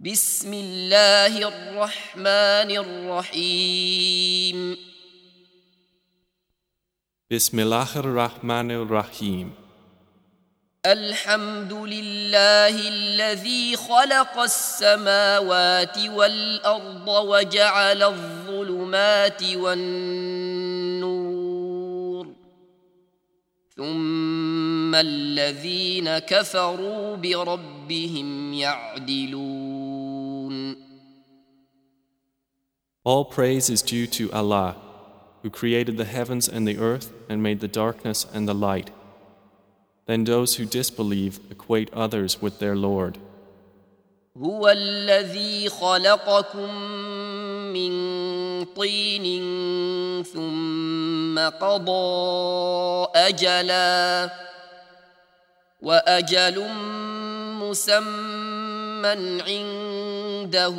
بسم الله الرحمن الرحيم بسم الله الرحمن الرحيم الحمد لله الذي خلق السماوات والأرض وجعل الظلمات والنور ثم الذين كفروا بربهم يعدلون All praise is due to Allah, who created the heavens and the earth and made the darkness and the light. Then those who disbelieve equate others with their Lord. هو الذي خلقكم من طين ثم قضى أجلا وأجل مسمى عنده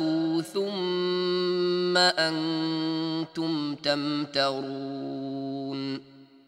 ثم أنتم تمترون.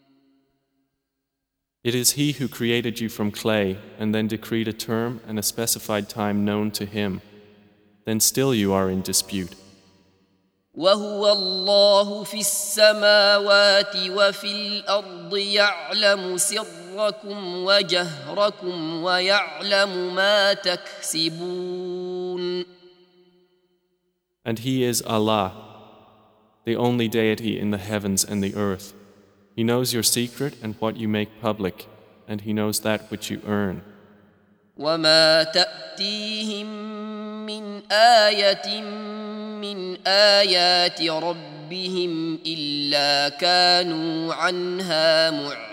It is He who created you from clay and then decreed a term and a specified time known to Him. Then still you are in dispute. وهو الله في السماوات وفي الأرض يعلم سركم وجهركم ويعلم ما تكسبون. And He is Allah, the only deity in the heavens and the earth. He knows your secret and what you make public, and He knows that which you earn. وما تأتيهم من آية من آيات ربهم إلا كانوا عنها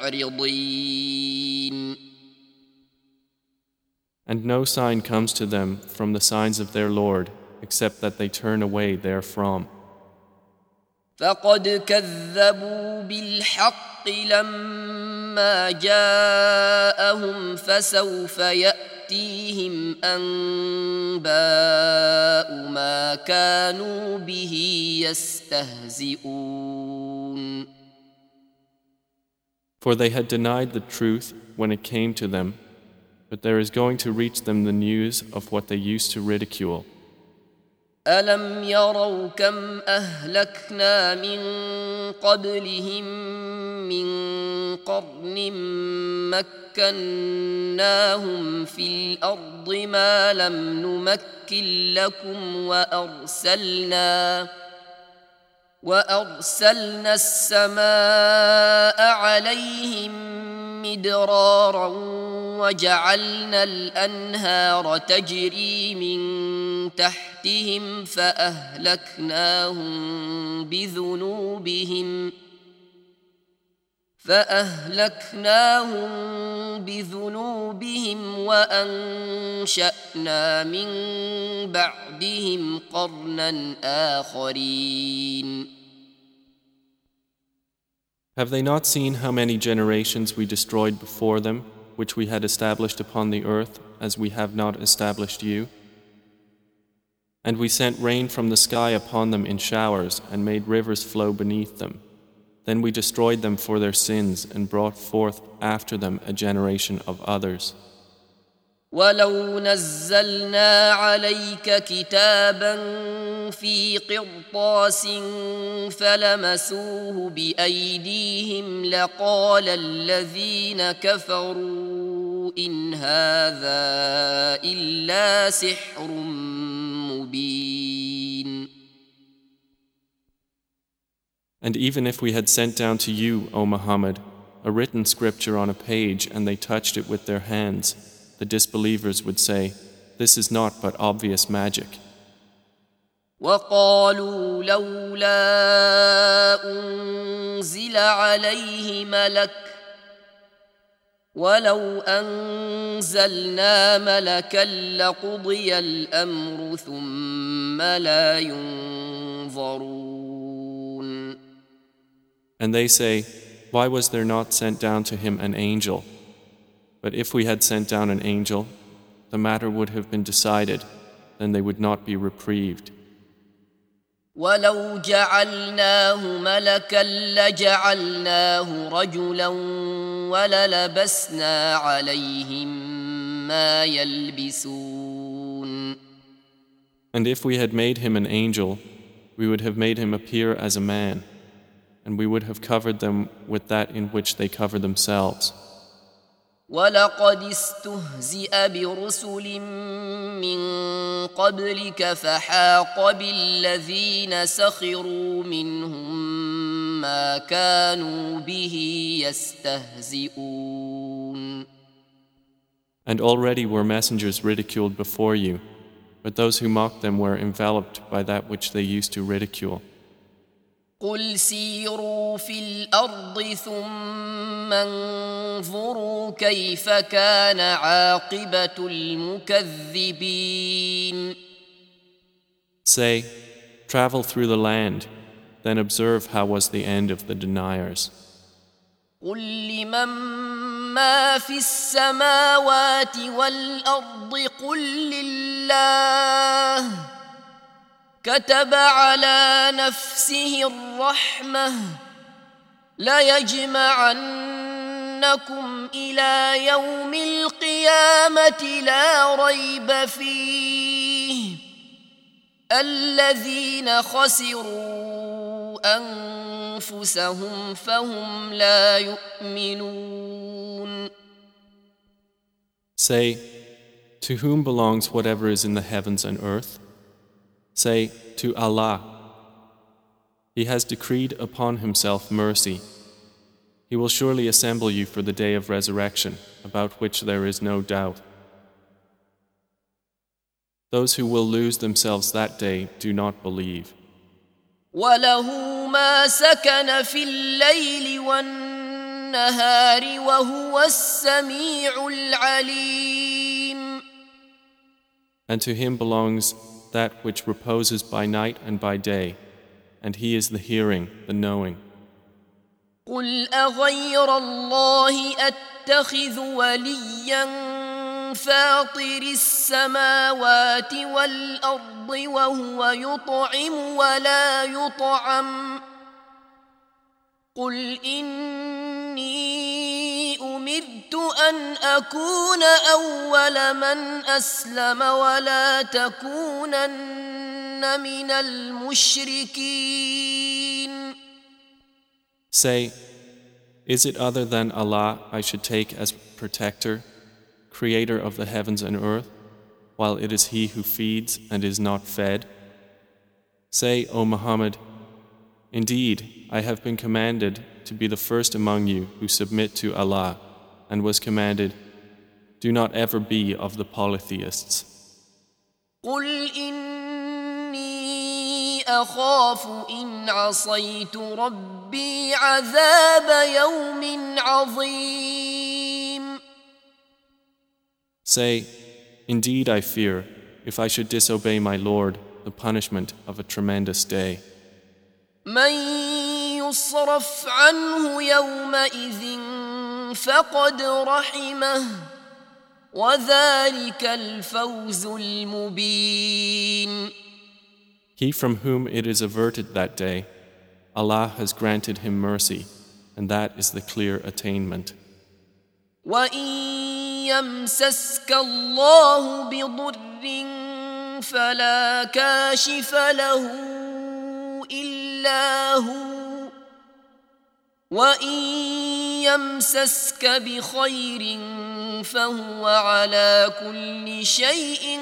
معرضين. And no sign comes to them from the signs of their Lord, except that they turn away therefrom. فقد كذبوا بالحق لما جاءهم فسوف يأتيهم أنباء ما كانوا به يستهزئون. For they had denied the truth when it came to them, but there is going to reach them the news of what they used to ridicule. ألم يروا كم أهلكنا من قبلهم من قرن مكناهم في الأرض ما لم نمكن لكم وأرسلنا السماء عليهم مدرارا وجعلنا الأنهار تجري من تحتهم فأهلكناهم بذنوبهم وأنشأنا من بعدهم قرنا آخرين. Have they not seen how many generations we destroyed before them, which we had established upon the earth, as we have not established you? And we sent rain from the sky upon them in showers, and made rivers flow beneath them. Then we destroyed them for their sins, and brought forth after them a generation of others. ولو نزلنا عليك كتابا في قرطاس فلمسوه بأيديهم لقال الذين كفروا إن هذا إلا سحر مبين. And even if we had sent down to you, O Muhammad, a written scripture on a page and they touched it with their hands, the disbelievers would say, this is not but obvious magic. وقالوا لولا أنزل عليه ملك ولو أنزلنا ملكا لقضي الأمر ثم لا ينظرون. And they say, why was there not sent down to him an angel? But if we had sent down an angel, the matter would have been decided, then they would not be reprieved. ولو جعلناه ملكا لجعلناه رجلا وللبسنا عليهم ما يلبسون. And if we had made him an angel, we would have made him appear as a man, and we would have covered them with that in which they cover themselves. ولقد استهزئ برسل من قبلك فحاق بالذين سخروا منهم ما كانوا به يستهزئون. And already were messengers ridiculed before you, but those who mocked them were enveloped by that which they used to ridicule. قل سيروا في الأرض ثم انظروا كيف كان عاقبة المكذبين. Say, travel through the land, then observe how was the end of the deniers. قل لمن ما في السماوات والأرض قل لله كتب على نفسه الرحمة ليجمعنكم إلى يوم القيامة لا ريب فيه الذين خسروا أنفسهم فهم لا يؤمنون. Say, to whom belongs whatever is in the heavens and earth? Say, to Allah. He has decreed upon himself mercy. He will surely assemble you for the day of resurrection, about which there is no doubt. Those who will lose themselves that day do not believe. وَلَهُ مَا سَكَنَ فِي اللَّيْلِ وَالنَّهَارِ وَهُوَ السَّمِيعُ الْعَلِيمُ. And to him belongs that which reposes by night and by day, and he is the hearing, the knowing. قُلْ أَغَيْرَ اللَّهِ أَتَّخِذُ وَلِيًّا فاطر السماوات والأرض وهو يطعم ولا يطعم قل إني أمرت أن أكون أول من أسلم ولا تكونن من المشركين. Say, is it other than Allah I should take as protector, creator of the heavens and earth, while it is He who feeds and is not fed? Say, O Muhammad, indeed, I have been commanded to be the first among you who submit to Allah, and was commanded, do not ever be of the polytheists. قُلْ إِنِّي أَخَافُ إِنْ عَصَيْتُ رَبِّي عَذَابَ يَوْمٍ عَظِيمٍ. Say, indeed I fear, if I should disobey my Lord, the punishment of a tremendous day. مَنْ يُصْرَفْ عَنْهُ يَوْمَئِذٍ فَقَدْ رَحِمَهُ وَذَلِكَ الْفَوْزُ الْمُبِينُ. He from whom it is averted that day, Allah has granted him mercy, and that is the clear attainment. وَإِنْ يَمْسَسْكَ اللَّهُ بِضُرٍّ فَلَا كَاشِفَ لَهُ إِلَّا هُوَ وَإِنْ يَمْسَسْكَ بِخَيْرٍ فَهُوَ عَلَى كُلِّ شَيْءٍ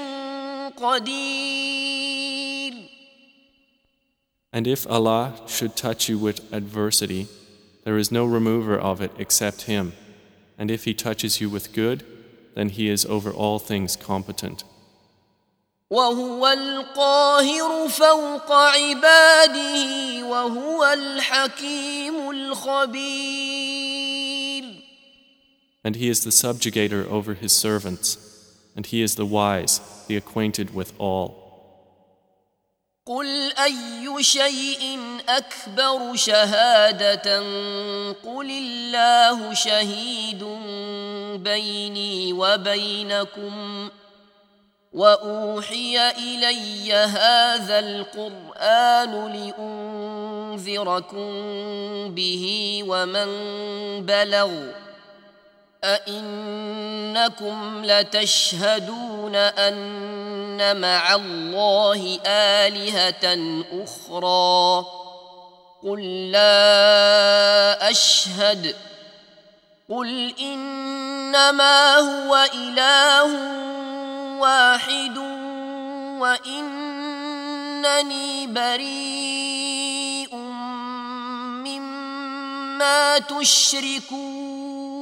قَدِيرٌ. And if Allah should touch you with adversity, there is no remover of it except Him. And if He touches you with good, then He is over all things competent. وَهُوَ الْقَاهِرُ فَوْقَ عِبَادِهِ وَهُوَ الْحَكِيمُ الْخَبِيرُ. And He is the subjugator over His servants, and He is the wise, the acquainted with all. قُلْ أَيُّ شَيْءٍ أَكْبَرُ شَهَادَةً قُلِ اللَّهُ شَهِيدٌ بَيْنِي وَبَيْنَكُمْ وَأُوحِيَ إِلَيَّ هَذَا الْقُرْآنُ لِأُنذِرَكُم بِهِ وَمَن بَلَغَ أئنكم لتشهدون أن مع الله آلهة أخرى قل لا أشهد قل إنما هو إله واحد وإنني بريء مما تشركون.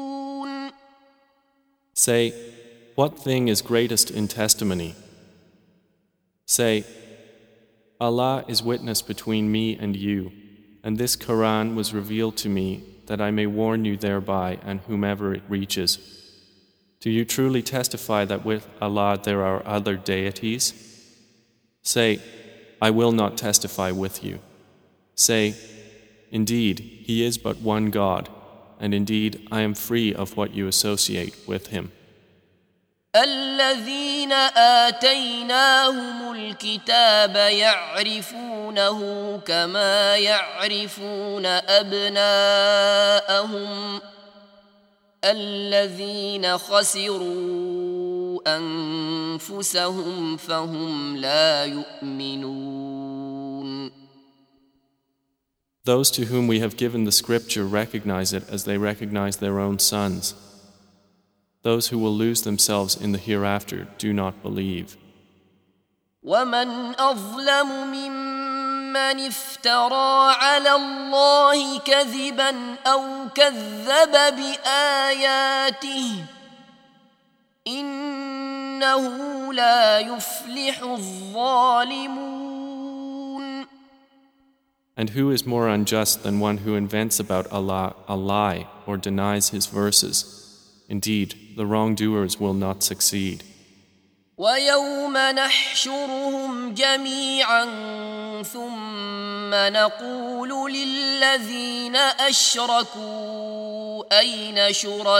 Say, what thing is greatest in testimony? Say, Allah is witness between me and you, and this Quran was revealed to me that I may warn you thereby and whomever it reaches. Do you truly testify that with Allah there are other deities? Say, I will not testify with you. Say, indeed, He is but one God, and indeed I am free of what you associate with Him. الذين آتيناهم الكتاب يعرفونه كما يعرفون أبناءهم الذين خسروا أنفسهم فهم لا يؤمنون. Those to whom we have given the scripture recognize it as they recognize their own sons. Those who will lose themselves in the hereafter do not believe. ومن أظلم ممن افترى على الله كذبا أو كذب بآياته إنه لا يفلح الظالمون. And who is more unjust than one who invents about Allah a lie or denies His verses? Indeed, the wrongdoers will not succeed. ويوم نحشرهم جميعا ثم نقول للذين أشركوا أين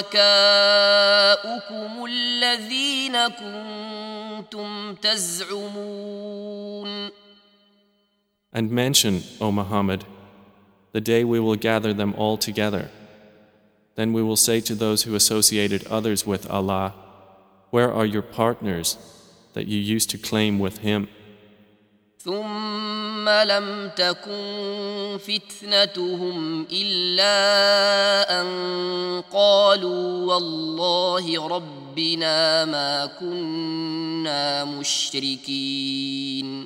شركاؤكم الذين كنتم تزعمون. And mention, O Muhammad, the day we will gather them all together. Then we will say to those who associated others with Allah, where are your partners that you used to claim with Him? ثم لم تكن فتنتهم إلا أن قالوا والله ربنا ما كنا مشركين.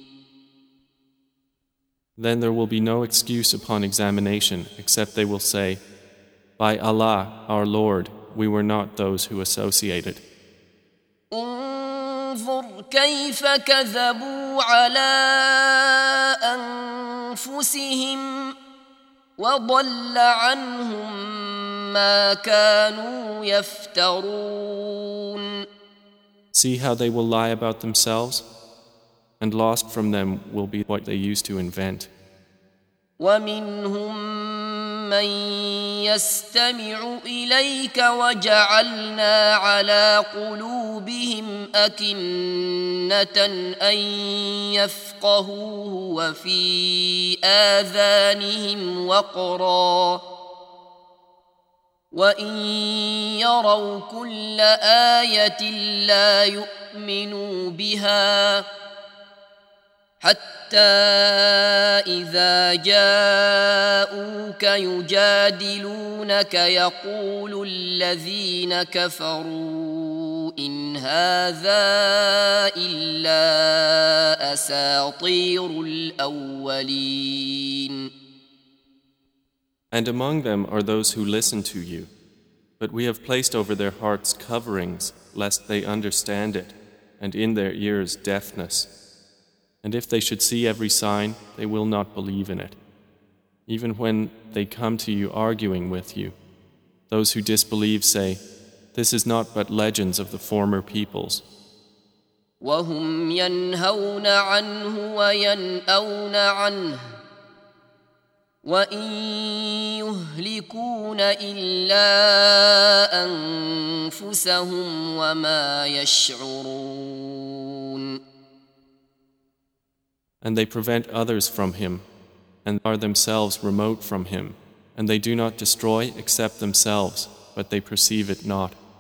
Then there will be no excuse upon examination except they will say, by Allah, our Lord, we were not those who associated. انظر كيف كذبوا على أنفسهم وضل عنهم ما كانوا يفترون. See how they will lie about themselves, and lost from them will be what they used to invent. ومنهم من يستمع إليك وجعلنا على قلوبهم أكنة أن يفقهوه وفي آذانهم وقرا وإن يروا كل آية لا يؤمنوا بها حتى إذا جاءوك يجادلونك يقول الذين كفروا إن هذا إلا أساطير الأولين. And among them are those who listen to you, but we have placed over their hearts coverings lest they understand it, and in their ears deafness. And if they should see every sign, they will not believe in it. Even when they come to you arguing with you, those who disbelieve say, this is not but legends of the former peoples. وهم ينهون عنه وينأون عنه وإن يهلكون إلا أنفسهم وما يشعرون. And they prevent others from Him, and are themselves remote from Him, and they do not destroy except themselves, but they perceive it not.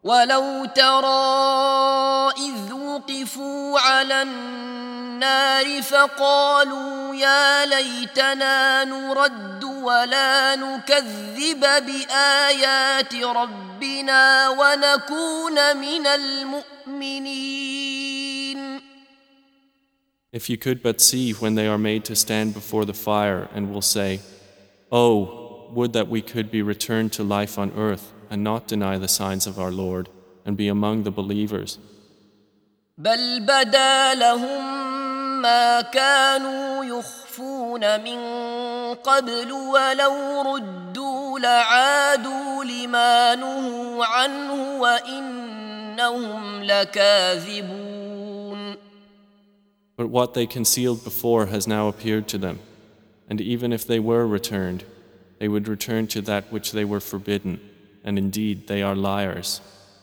ولو ترى إذ وقفوا على النار فقالوا يا ليتنا نرد ولا نكذب بآيات ربنا ونكون من المؤمنين. If you could but see when they are made to stand before the fire and will say, Oh, would that we could be returned to life on earth and not deny the signs of our Lord and be among the believers. بل بدا لهم ما كانوا يخفون من قبل ولو ردوا لعادوا لما نهوا عنه وإنهم لكاذبون. But what they concealed before has now appeared to them, and even if they were returned, they would return to that which they were forbidden, and indeed they are liars.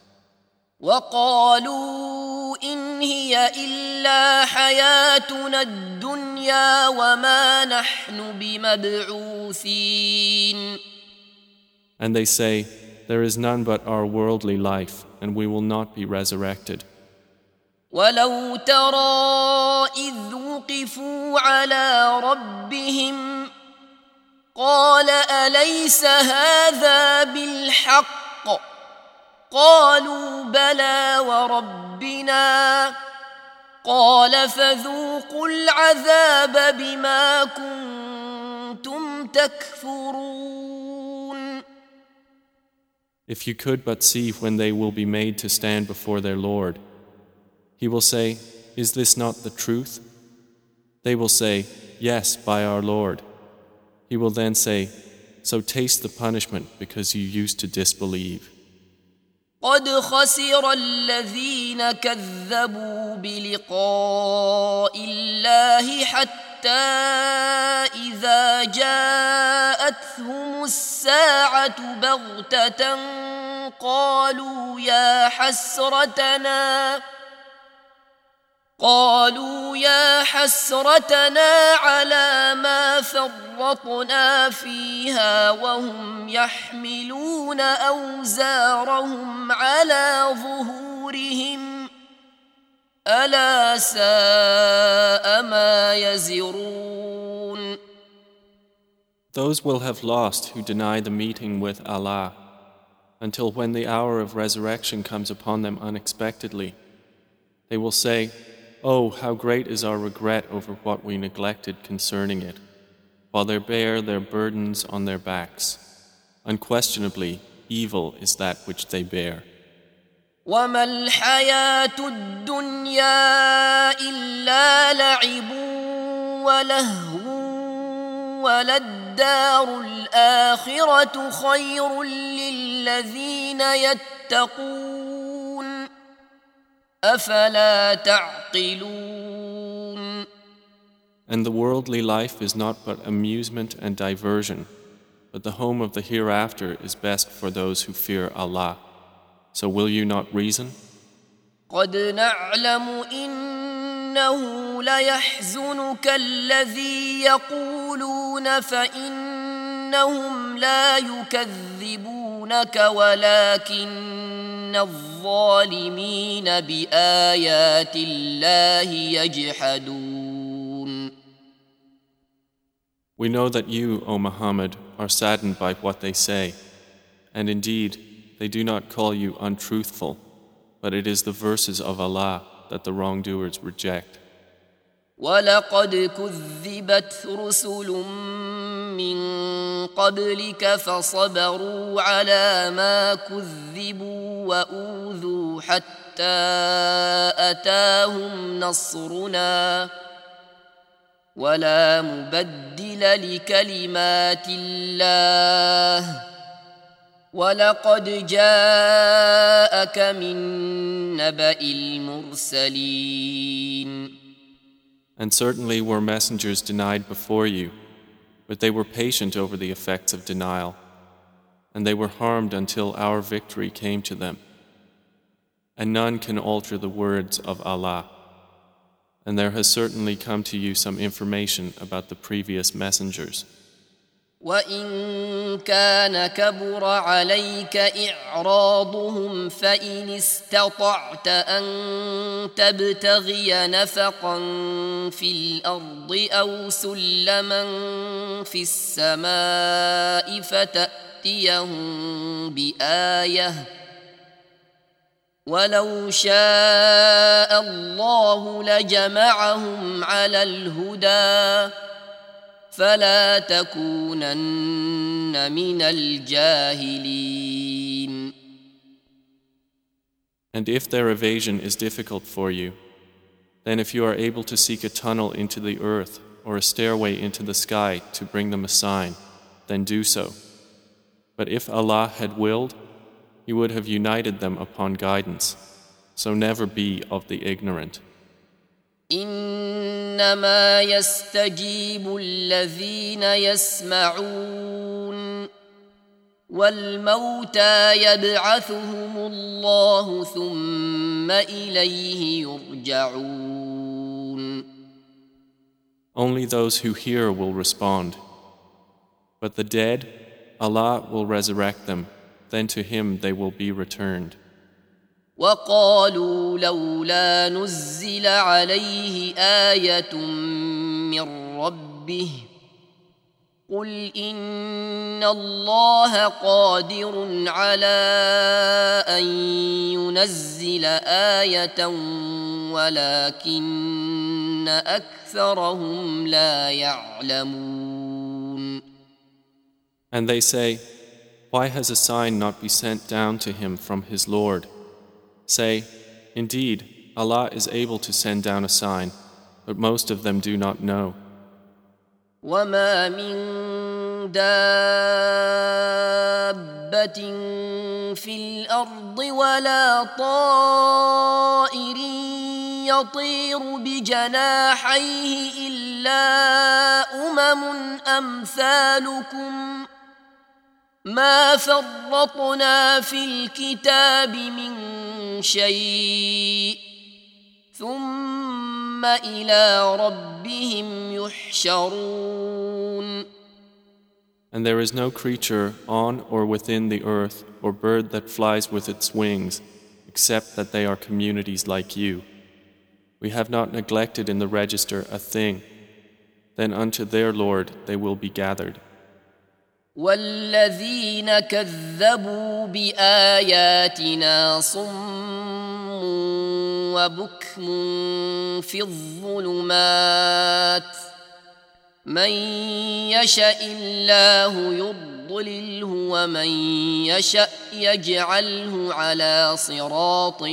وقالوا إن هي إلا حياتنا الدنيا وما نحن بمبعوثين. And they say, There is none but our worldly life, and we will not be resurrected. ولو ترى إذ وقفوا على ربهم قال أليس هذا بالحق قالوا بلى وربنا قال فذوقوا العذاب بما كنتم تكفرون. If you could but see when they will be made to stand before their Lord, He will say, Is this not the truth? They will say, Yes, by our Lord. He will then say, So taste the punishment because you used to disbelieve. قد خسر الذين كذبوا بلقاء الله حتى إذا جاءتهم الساعة بغتة قالوا يا حسرتنا على ما فرطنا فيها وهم يحملون أوزارهم على ظهورهم ألا ساء ما يزرون. Those will have lost who deny the meeting with Allah, until when the hour of resurrection comes upon them unexpectedly. They will say, Oh, how great is our regret over what we neglected concerning it, while they bear their burdens on their backs. Unquestionably, evil is that which they bear. وما الحياة الدنيا إلا لعب ولهو وللدار الآخرة خير للذين يتقون أفلا تعقلون. And the worldly life is not but amusement and diversion, but the home of the hereafter is best for those who fear Allah. So will you not reason? قد نعلم إنه ليحزنك الذي يقولون فإنهم لا يكذبونك ولكن الظالمين بآيات الله يجحدون. We know that you, O Muhammad, are saddened by what they say, and indeed, they do not call you untruthful, but it is the verses of Allah that the wrongdoers reject. وَلَقَدْ كُذِّبَتْ رُسُلٌ مِّن قَبْلِكَ فَصَبَرُوا عَلَى مَا كُذِّبُوا وَأُوذُوا حَتَّى أَتَاهُمْ نَصْرُنَا وَلَا مُبَدِّلَ لِكَلِمَاتِ اللَّهِ وَلَقَدْ جَاءَكَ مِن نَّبَإِ الْمُرْسَلِينَ. And certainly were messengers denied before you, but they were patient over the effects of denial, and they were harmed until our victory came to them. And none can alter the words of Allah. And there has certainly come to you some information about the previous messengers. وإن كان كبر عليك إعراضهم فإن استطعت أن تبتغي نفقا في الأرض أو سلما في السماء فتأتيهم بآية ولو شاء الله لجمعهم على الهدى فلا تكونن من الجاهلين. And if their evasion is difficult for you, then if you are able to seek a tunnel into the earth or a stairway into the sky to bring them a sign, then do so. But if Allah had willed, He would have united them upon guidance, so never be of the ignorant. إنما يستجيب الذين يسمعون والموتى يبعثهم الله ثم إليه يرجعون. Only those who hear will respond. But the dead, Allah will resurrect them, then to Him they will be returned. وقالوا لولا نزل عليه آية من ربه قل إن الله قادر على أن ينزل آية ولكن أكثرهم لا يعلمون. And they say, why has a sign not been sent down to him from his Lord? Say, indeed, Allah is able to send down a sign, but most of them do not know. وما من دابة في الأرض ولا طائر يطير بجناحيه إلا أمثالكم ما فرطنا في الكتاب من شيء ثم إلى ربهم يحشرون. And there is no creature on or within the earth or bird that flies with its wings, except that they are communities like you. We have not neglected in the register a thing. Then unto their Lord they will be gathered. والذين كذبوا بآياتنا صم وبكم في الظلمات من يشاء الله يضلله ومن يشاء يجعله على صراط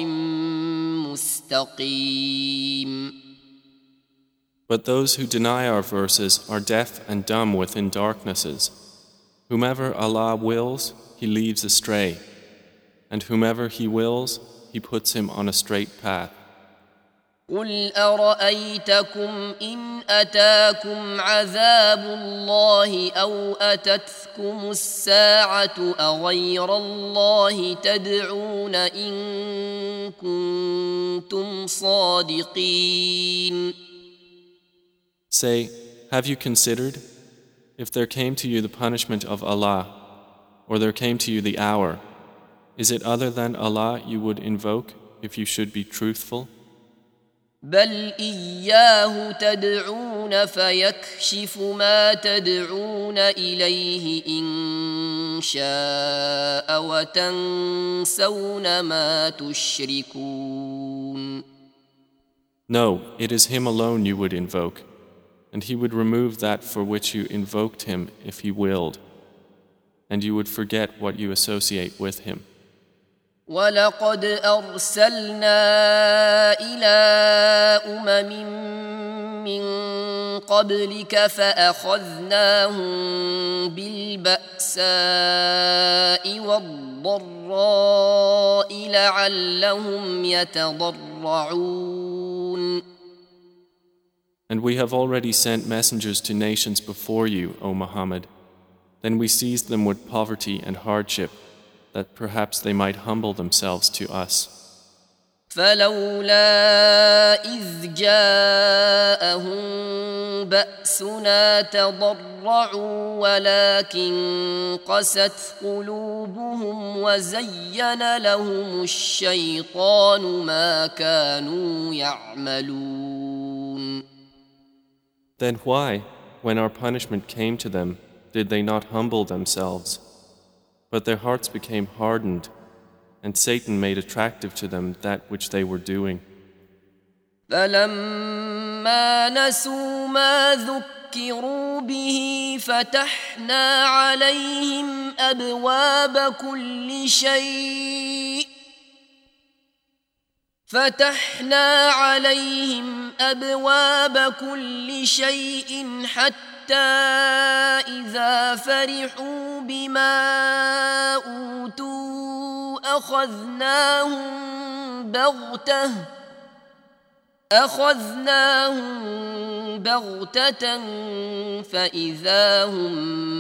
مستقيم. But those who deny our verses are deaf and dumb within darknesses. Whomever Allah wills, He leaves astray, and whomever He wills, He puts him on a straight path. قل أرأيتكم إن أتاكم عذاب الله أو أتتكم الساعة أغير الله تدعون إن كنتم صادقين. Say, have you considered, if there came to you the punishment of Allah, or there came to you the hour, is it other than Allah you would invoke if you should be truthful? بل إياه تدعون فيكشف ما تدعون إليه إن شاء وتنسون ما تشركون. No, it is Him alone you would invoke, and He would remove that for which you invoked Him if He willed, and you would forget what you associate with Him. ولقد أرسلنا إلى من قبلك فأخذناهم بالبأساء والضراء لعلهم يتضرعون. And we have already sent messengers to nations before you, O Muhammad. Then we seized them with poverty and hardship, that perhaps they might humble themselves to us. فلولا إذ جاءهم بأسنا تضرعوا ولكن قست قلوبهم وزين لهم الشيطان ما كانوا يعملون. Then why, when our punishment came to them, did they not humble themselves? But their hearts became hardened, and Satan made attractive to them that which they were doing. فلما نسوا ما ذكروا به فتحنا عليهم أبواب كل شيء حتى إذا فرحوا بما أوتوا أخذناهم بغتة فإذا هم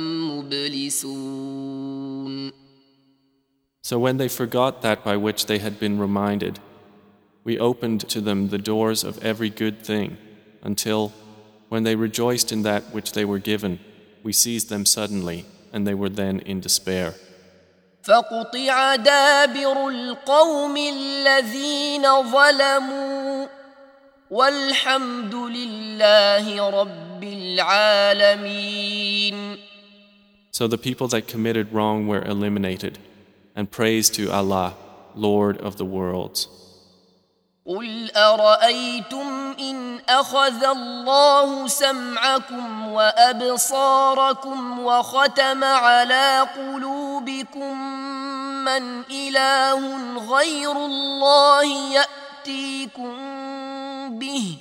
مبلسون. So when they forgot that by which they had been reminded, we opened to them the doors of every good thing, until, when they rejoiced in that which they were given, we seized them suddenly, and they were then in despair. فقطع دابر القوم الذين ظلموا والحمد لله رب العالمين. So the people that committed wrong were eliminated, and praise to Allah, Lord of the worlds. قل أرأيتم إن أخذ الله سمعكم وأبصاركم وختم على قلوبكم من إله غير الله يأتيكم به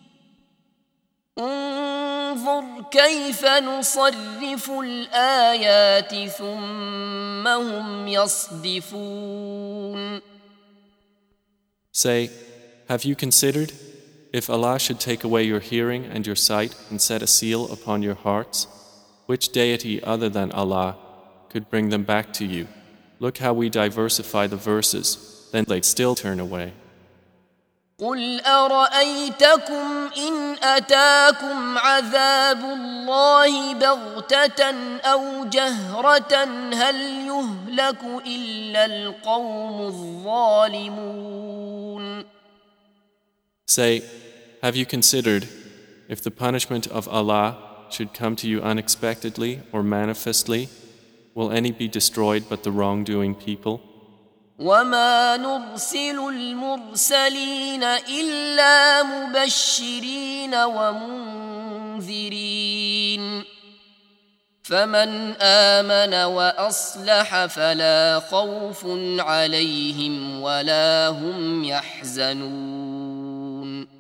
انظر كيف نصرف الآيات ثم هم يصدفون. Say, have you considered, if Allah should take away your hearing and your sight and set a seal upon your hearts, which deity other than Allah could bring them back to you? Look how we diversify the verses, then they'd still turn away. قل أرأيتكم إن أتاكم عذاب الله بغتة أو جهرة هل يهلك إلا القوم الظالمون. Say, have you considered, if the punishment of Allah should come to you unexpectedly or manifestly, will any be destroyed but the wrongdoing people? وما نرسل المرسلين إلا مبشرين ومنذرين فمن آمن وأصلح فلا خوف عليهم ولا هم يحزنون.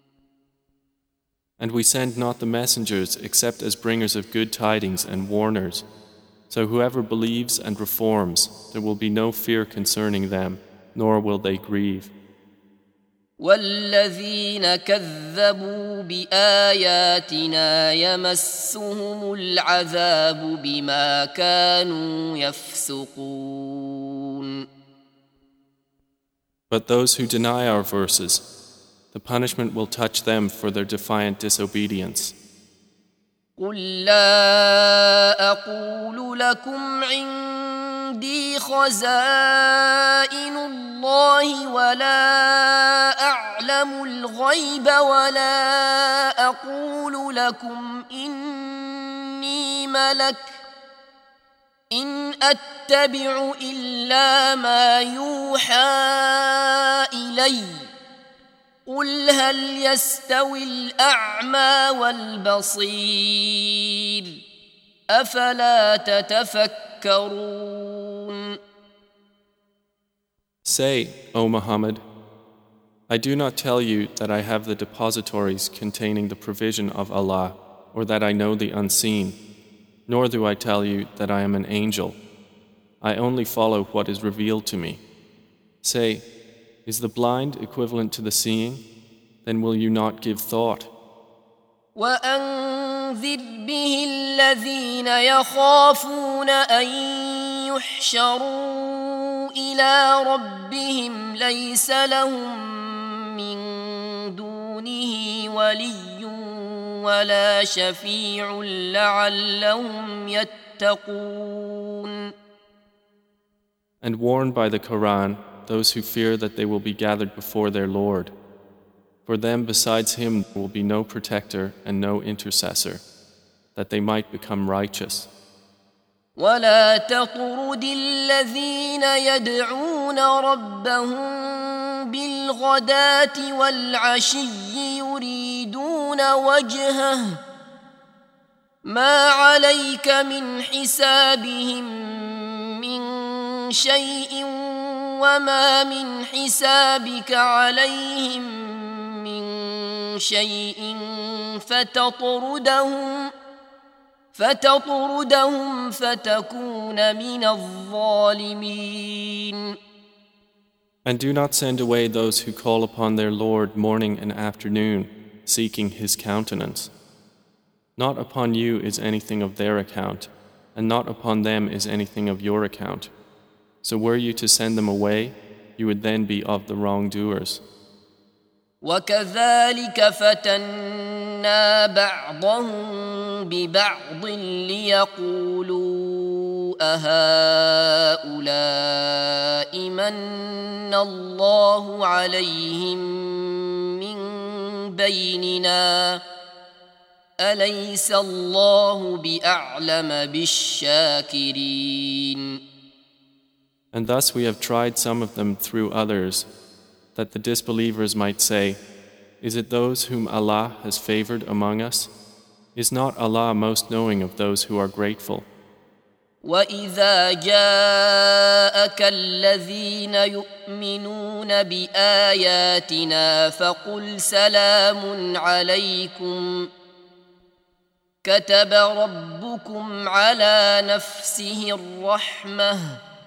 And we send not the messengers except as bringers of good tidings and warners. So whoever believes and reforms, there will be no fear concerning them, nor will they grieve. والذين كذبوا بآياتنا يمسهم العذاب بما كانوا يفسقون. But those who deny our verses, the punishment will touch them for their defiant disobedience. قل لا أقول لكم عندي خزائن الله ولا أعلم الغيب ولا أقول لكم إني ملك إن أتبع إلا ما يوحى إلي قل هل يستوي الأعمى والبصير أفلا تتفكرون. Say, O Muhammad, I do not tell you that I have the depositories containing the provision of Allah, or that I know the unseen, nor do I tell you that I am an angel. I only follow what is revealed to me. Say, is the blind equivalent to the seeing? Then will you not give thought? وأنذر به الذين يخافون أن يحشروا إلى ربهم ليس لهم من دونه ولي ولا شفيع لعلهم يتقون. And warn by the Quran those who fear that they will be gathered before their Lord. For them besides him will be no protector and no intercessor, that they might become righteous. ولا تطرد الذين يدعون ربهم بالغداة والعشي يريدون وجهه ما عليك من حسابهم من شيء وما من حسابك عليهم من شيء فتطردهم فتكون من الظالمين. And do not send away those who call upon their Lord morning and afternoon, seeking His countenance. Not upon you is anything of their account, and not upon them is anything of your account. So were you to send them away, you would then be of the wrongdoers. وكذلك فتنا بعضهم ببعض ليقولوا أهؤلاء من الله عليهم من بيننا أليس الله بأعلم بالشاكرين. And thus we have tried some of them through others, that the disbelievers might say, is it those whom Allah has favored among us? Is not Allah most knowing of those who are grateful? وَإِذَا جَاءَكَ الَّذِينَ يُؤْمِنُونَ بِآيَاتِنَا فَقُلْ سَلَامٌ عَلَيْكُمْ كَتَبَ رَبُّكُمْ عَلَى نَفْسِهِ الرَّحْمَةَ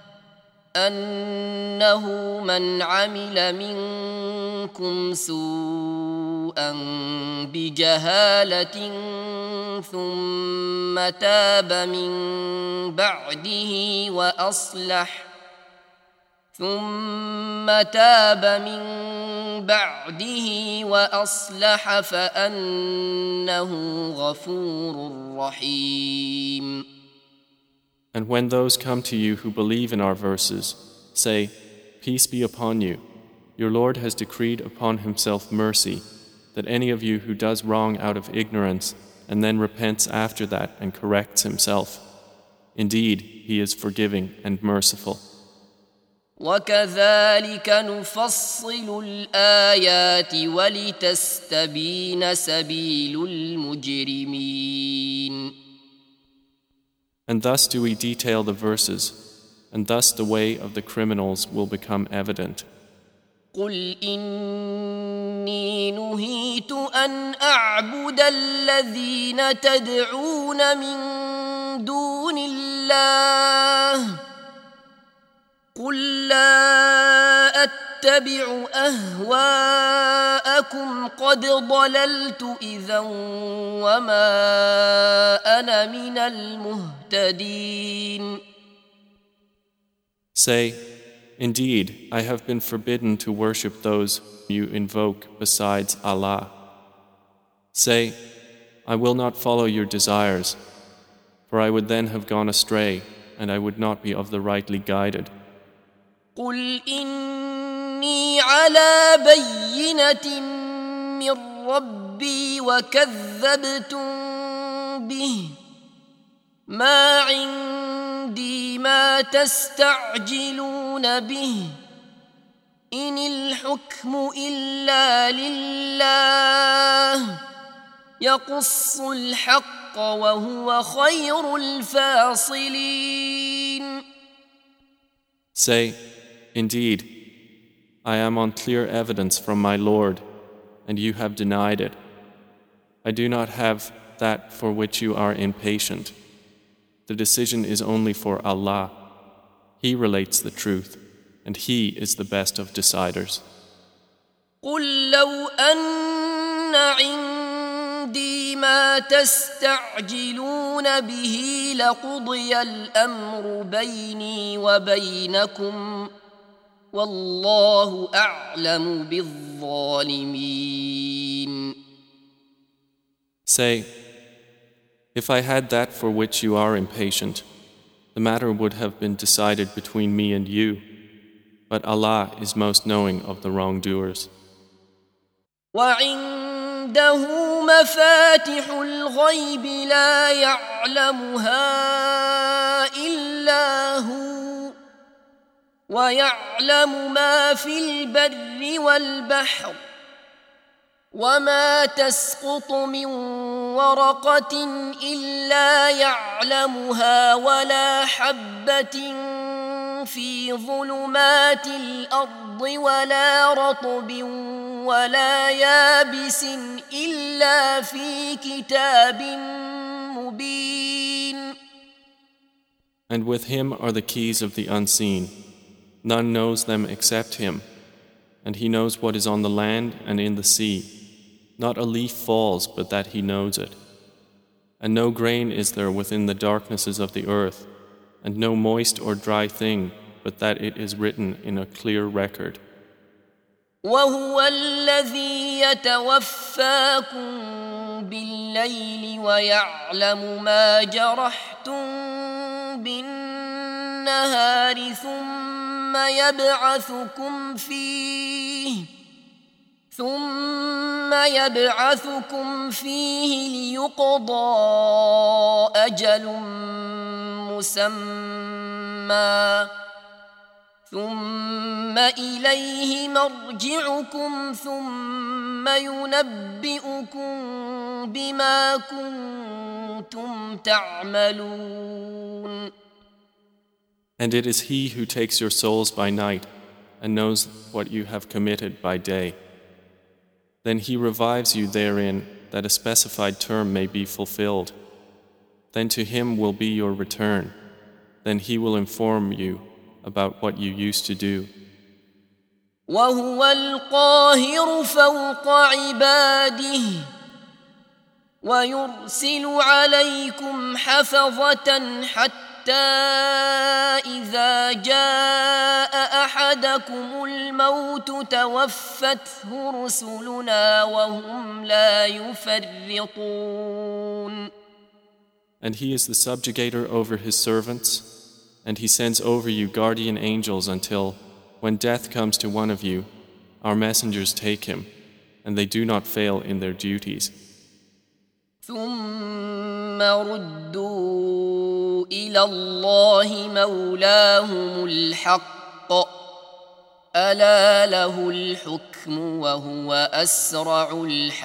أنه من عمل منكم سوءا بجهالة ثم تاب من بعده وأصلح فأنه غفور رحيم. And when those come to you who believe in our verses, say, Peace be upon you. Your Lord has decreed upon Himself mercy, that any of you who does wrong out of ignorance and then repents after that and corrects himself, indeed, He is forgiving and merciful. وَكَذَلِكَ نُفَصِّلُ الْآيَاتِ وَلِتَسْتَبِينَ سَبِيلُ الْمُجْرِمِينَ. And thus do we detail the verses, and thus the way of the criminals will become evident. قُلْ إِنِّي نُهِيتُ أَنْ أَعْبُدَ الَّذِينَ تَدْعُونَ مِن دُونِ اللَّهِ قُل لَّا أَتَّبِعُ أَهْوَاءَكُمْ قَدْ ضَلَلْتُ إِذًا وَمَا أَنَا مِنَ الْمُهْتَدِينَ. Say, Indeed, I have been forbidden to worship those you invoke besides Allah. Say, I will not follow your desires, for I would then have gone astray, and I would not be of the rightly guided. قُلْ إِنِّي عَلَى بَيِّنَةٍ مِّن رَّبِّي وَكَذَّبْتُم بِهِ مَا عِندِي مَا تَسْتَعْجِلُونَ بِهِ إِنِ الْحُكْمُ إِلَّا لِلَّهِ يَقُصُّ الْحَقَّ وَهُوَ خَيْرُ الْفَاصِلِينَ. Say, Indeed, I am on clear evidence from my Lord, and you have denied it. I do not have that for which you are impatient. The decision is only for Allah. He relates the truth, and He is the best of deciders. قُل لَّوْ أَنَّ عِندِي مَا تَسْتَعْجِلُونَ بِهِ لَقُضِيَ الْأَمْرُ بَيْنِي وَبَيْنَكُمْ وَاللَّهُ أَعْلَمُ بِالظَّالِمِينَ. Say, if I had that for which you are impatient, the matter would have been decided between me and you, but Allah is most knowing of the wrongdoers. وعنده مفاتح الغيب لا يعلمها إلا هو ويعلم ما في البر والبحر وما تسقط من ورقة إلا يعلمها ولا حبة في ظلمات الأرض ولا رطب ولا يابس إلا في كتاب مبين. And with him are the keys of the unseen. None knows them except him. And he knows what is on the land and in the sea. Not a leaf falls but that he knows it. And no grain is there within the darknesses of the earth, and no moist or dry thing but that it is written in a clear record. وهو الذي يتوفاكم بالليل ويعلم ما جرحتم بالنهار ثم يبعثكم فيه ليقضى أجل مسمى ثم إليه مرجعكم ثم ينبئكم بما كنتم تعملون. And it is He who takes your souls by night and knows what you have committed by day. Then He revives you therein that a specified term may be fulfilled. Then to Him will be your return. Then He will inform you about what you used to do. وهو القاهر فوق عباده ويرسل عليكم حفظة حتى إذا جاء أحدكم الموت توفته رسلنا وهم لا يفرطون. And He is the subjugator over His servants, and He sends over you guardian angels until, when death comes to one of you, our messengers take him, and they do not fail in their duties. ثم ردوا إلى الله مولاهم الحق ألا له الحكم وهو أسرع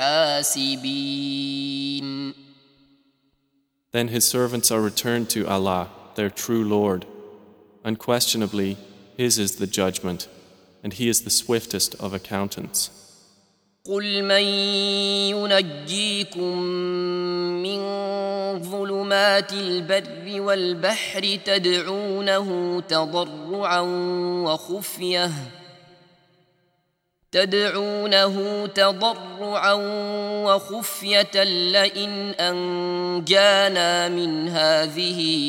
الحاسبين. Then His servants are returned to Allah, their true Lord. Unquestionably, His is the judgment, and He is the swiftest of accountants. قل من ينجيكم من ظلمات البر والبحر تدعونه تضرعا وخفية لئن أنجانا من هذه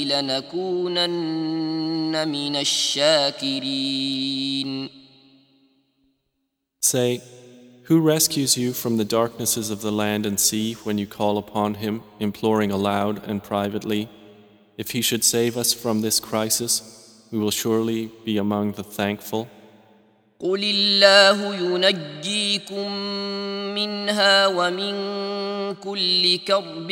لنكونن من الشاكرين. Say, who rescues you from the darknesses of the land and sea when you call upon Him, imploring aloud and privately? If He should save us from this crisis, we will surely be among the thankful. قل الله ينجيكم منها ومن كل كرب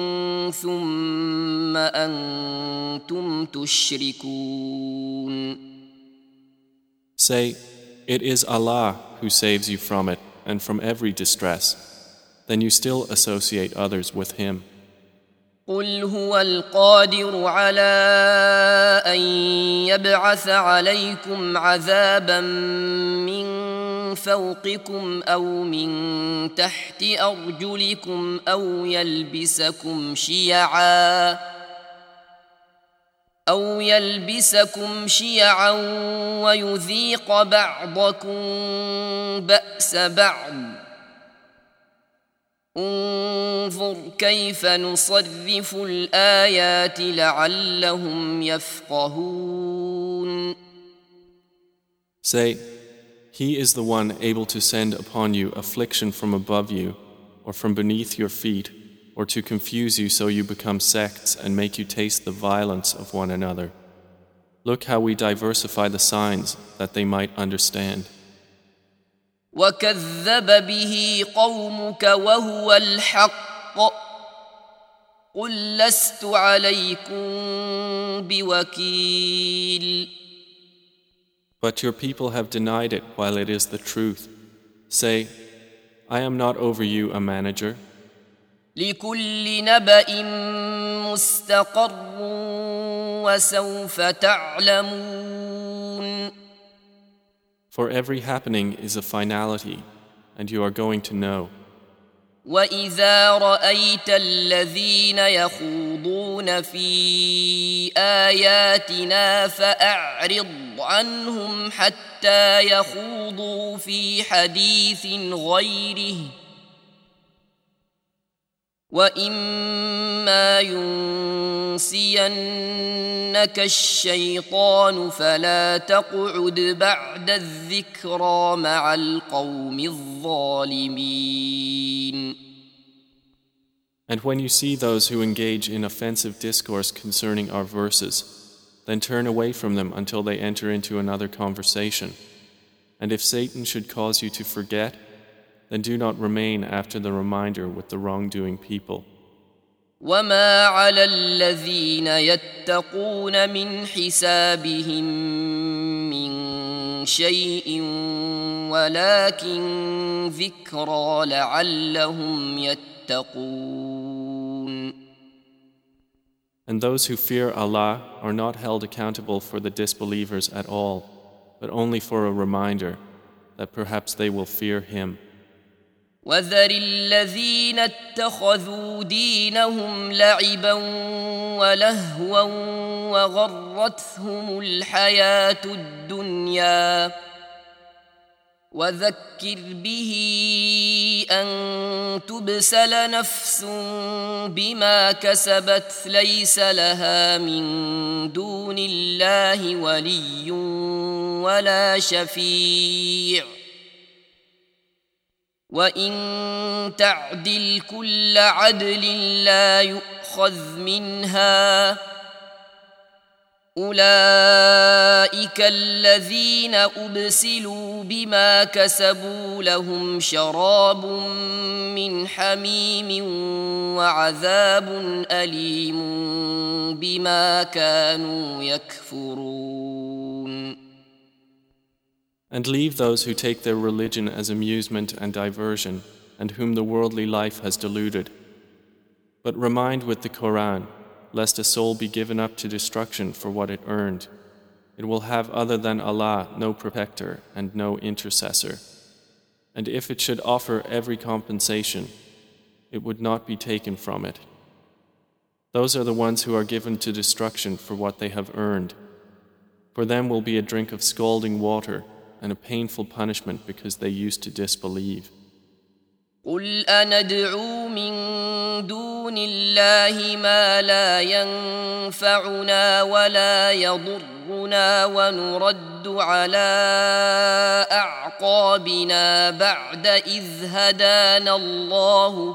ثم أنتم تشركون. Say, it is Allah who saves you from it and from every distress. Then you still associate others with Him. قل هو القادر على أن يبعث عليكم عذابا من فوقكم أو من تحت أرجلكم أو يلبسكم شيعا ويذيق بعضكم بأس بعض. انظر كيف نصرف الآيات لعلهم يفقهون. Say, He is the one able to send upon you affliction from above you or from beneath your feet or to confuse you so you become sects and make you taste the violence of one another. Look how we diversify the signs that they might understand. وكذب به قومك وهو الحق قل لست عليكم بوكيل. But your people have denied it while it is the truth. Say, I am not over you a manager. لكل نبأ مستقر وسوف تعلمون. For every happening is a finality, and you are going to know. وإذا رأيت الذين يخوضون في آياتنا فأعرض عنهم حتى يخوضوا في حديث غيره وإما ينسينك الشيطان فلا تقعد بعد الذكرى مع القوم الظالمين. And when you see those who engage in offensive discourse concerning our verses, then turn away from them until they enter into another conversation. And if Satan should cause you to forget, then do not remain after the reminder with the wrongdoing people. وما على الذين يتقون من حسابهم من شيء ولكن ذكرى لعلهم يتقون. And those who fear Allah are not held accountable for the disbelievers at all, but only for a reminder that perhaps they will fear Him. وذر الذين اتخذوا دينهم لعبا ولهوا وغرتهم الحياة الدنيا وذكر به أن تبسل نفس بما كسبت ليس لها من دون الله ولي ولا شفيع وإن تعدل كل عدل لا يؤخذ منها أولئك الذين أبسلوا بما كسبوا لهم شراب من حميم وعذاب أليم بما كانوا يكفرون. And leave those who take their religion as amusement and diversion, and whom the worldly life has deluded. But remind with the Quran, lest a soul be given up to destruction for what it earned. It will have other than Allah no protector and no intercessor. And if it should offer every compensation, it would not be taken from it. Those are the ones who are given to destruction for what they have earned. For them will be a drink of scalding water, and a painful punishment because they used to disbelieve. قل أندعو من دون الله ما لا ينفعنا ولا يضرنا ونرد على أعقابنا بعد إذ هدانا الله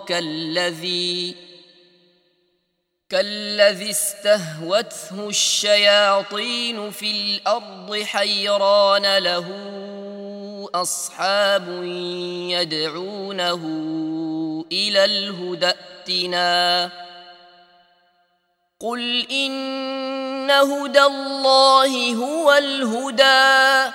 كالذي استهوته الشياطين في الأرض حيران له أصحاب يدعونه إلى الهدى ائتنا قل إن هدى الله هو الهدى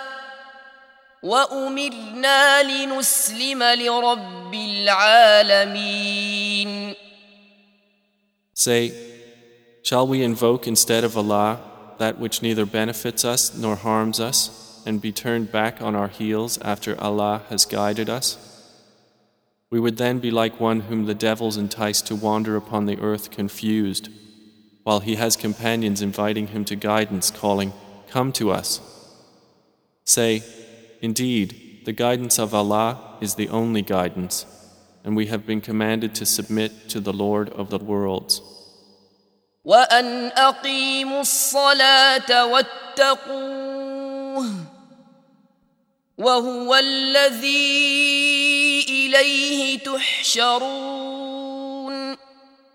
وأمرنا لنسلم لرب العالمين. Say, shall we invoke instead of Allah that which neither benefits us nor harms us, and be turned back on our heels after Allah has guided us? We would then be like one whom the devils entice to wander upon the earth confused, while he has companions inviting him to guidance, calling, "Come to us." Say, indeed, the guidance of Allah is the only guidance, and we have been commanded to submit to the Lord of the worlds. وأن أقيموا الصلاة واتقوه وهو الذي إليه تحشرون.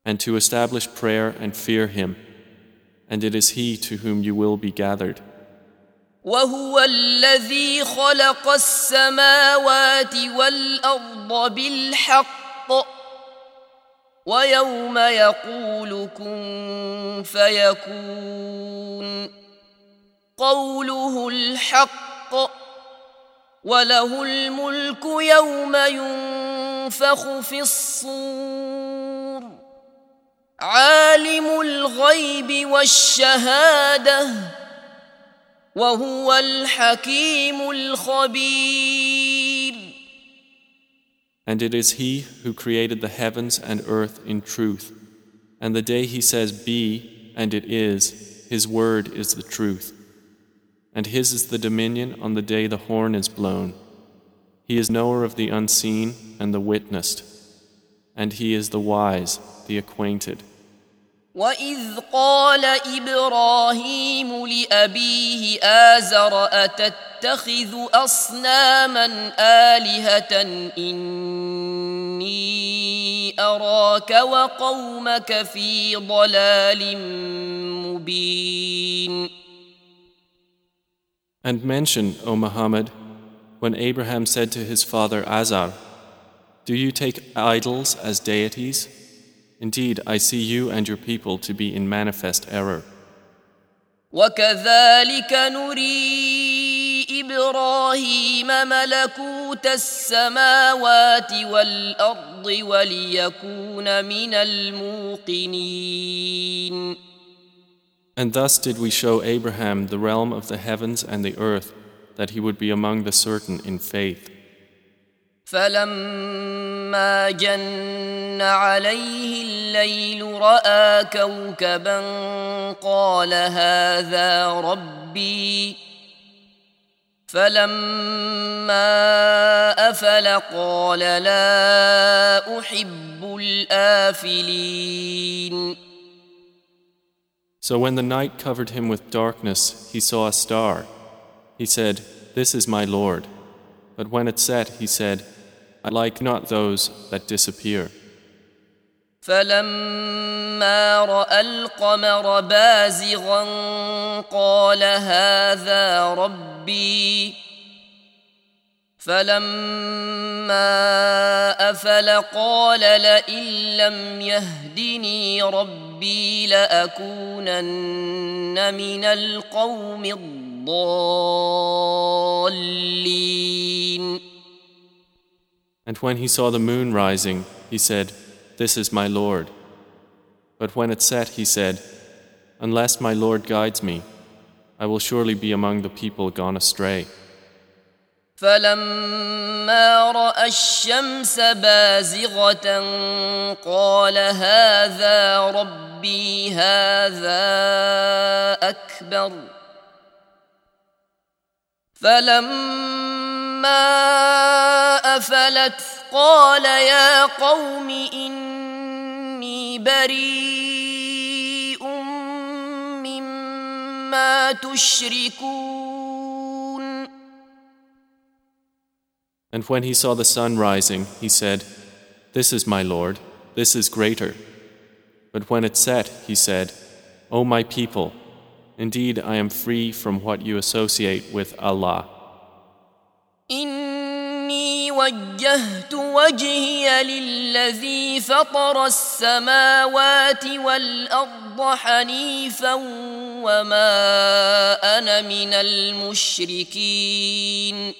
and to establish prayer and fear Him, and it is He to whom you will be gathered. وهو الذي خلق السماوات والأرض بالحق ويوم يقول كن فيكون قوله الحق وله الملك يوم ينفخ في الصور عالم الغيب والشهادة وهو الحكيم الخبير. And it is He who created the heavens and earth in truth, and the day He says be, and it is, His word is the truth. And His is the dominion on the day the horn is blown. He is knower of the unseen and the witnessed, and He is the wise, the acquainted. وَإِذْ قَالَ إِبْرَاهِيمُ لِأَبِيهِ آزَرَ أَتَتَّخِذُ أَصْنَامًا آلِهَةً إِنِّي أَرَاكَ وَقَوْمَكَ فِي ضَلَالٍ مُبِينٍ. And mention, O Muhammad, when Abraham said to his father Azar, "Do you take idols as deities? Indeed, I see you and your people to be in manifest error." وَكَذَلِكَ نُرِي إِبْرَاهِيمَ مَلَكُوتَ السَّمَاوَاتِ وَالْأَرْضِ وَلِيَكُونَ مِنَ الْمُوقِنِينَ. And thus did we show Abraham the realm of the heavens and the earth, that he would be among the certain in faith. فَلَمَّا جَنَّ عَلَيْهِ اللَّيْلُ رَأَىٰ كَوْكَبًا قَالَ هَٰذَا رَبِّي فَلَمَّا أَفَلَ قَالَ لَا أُحِبُّ الْآفِلِينَ. So when the night covered him with darkness, he saw a star. He said, "This is my Lord." But when it set, he said, "I like not those that disappear." فَلَمَّا رَأَى الْقَمَرَ بَازِغًا قَالَ هَٰذَا رَبِّي فَلَمَّا أَفَلَ قَالَ لَئِن لَّمْ يَهْدِنِي رَبِّي لَأَكُونَنَّ مِنَ الْقَوْمِ الضَّالِّينَ. And when he saw the moon rising, he said, "This is my Lord." But when it set, he said, "Unless my Lord guides me, I will surely be among the people gone astray." فَلَمَّا رَأَى الشَّمْسَ بَازِغَةً قَالَ هَٰذَا رَبِّي هَٰذَا أَكْبَرُ فَلَمَّا أَفَلَتْ قَالَ يَا قَوْمِ إِنِّي بَرِيءٌ مِّمَّا تُشْرِكُونَ. And when he saw the sun rising, he said, "This is my Lord, this is greater." But when it set, he said, "O my people, indeed I am free from what you associate with Allah. إِنِّي وَجَّهْتُ وَجْهِيَ لِلَّذِي فَطَرَ السَّمَاوَاتِ وَالْأَرْضَ حَنِيفًا وَمَا أَنَا مِنَ الْمُشْرِكِينَ.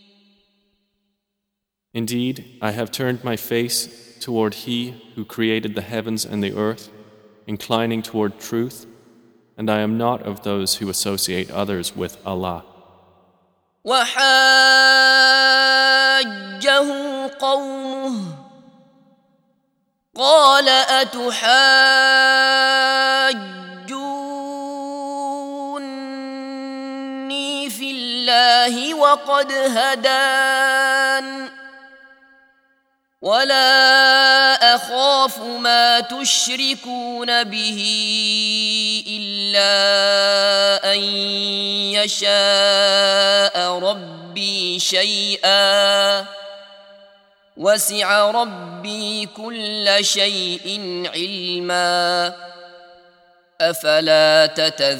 Indeed, I have turned my face toward He who created the heavens and the earth, inclining toward truth, and I am not of those who associate others with Allah." وَحَاجَّهُ قَوْمُهُ قَالَ أَتُحَاجُّونِّي فِي اللَّهِ وَقَدْ هَدَانِ وَلَا أَخَافُ مَا تُشْرِكُونَ بِهِ إِلَّا أَن يَشَاءَ رَبِّي شَيْئًا وسع ربي كل شيء علما أفلا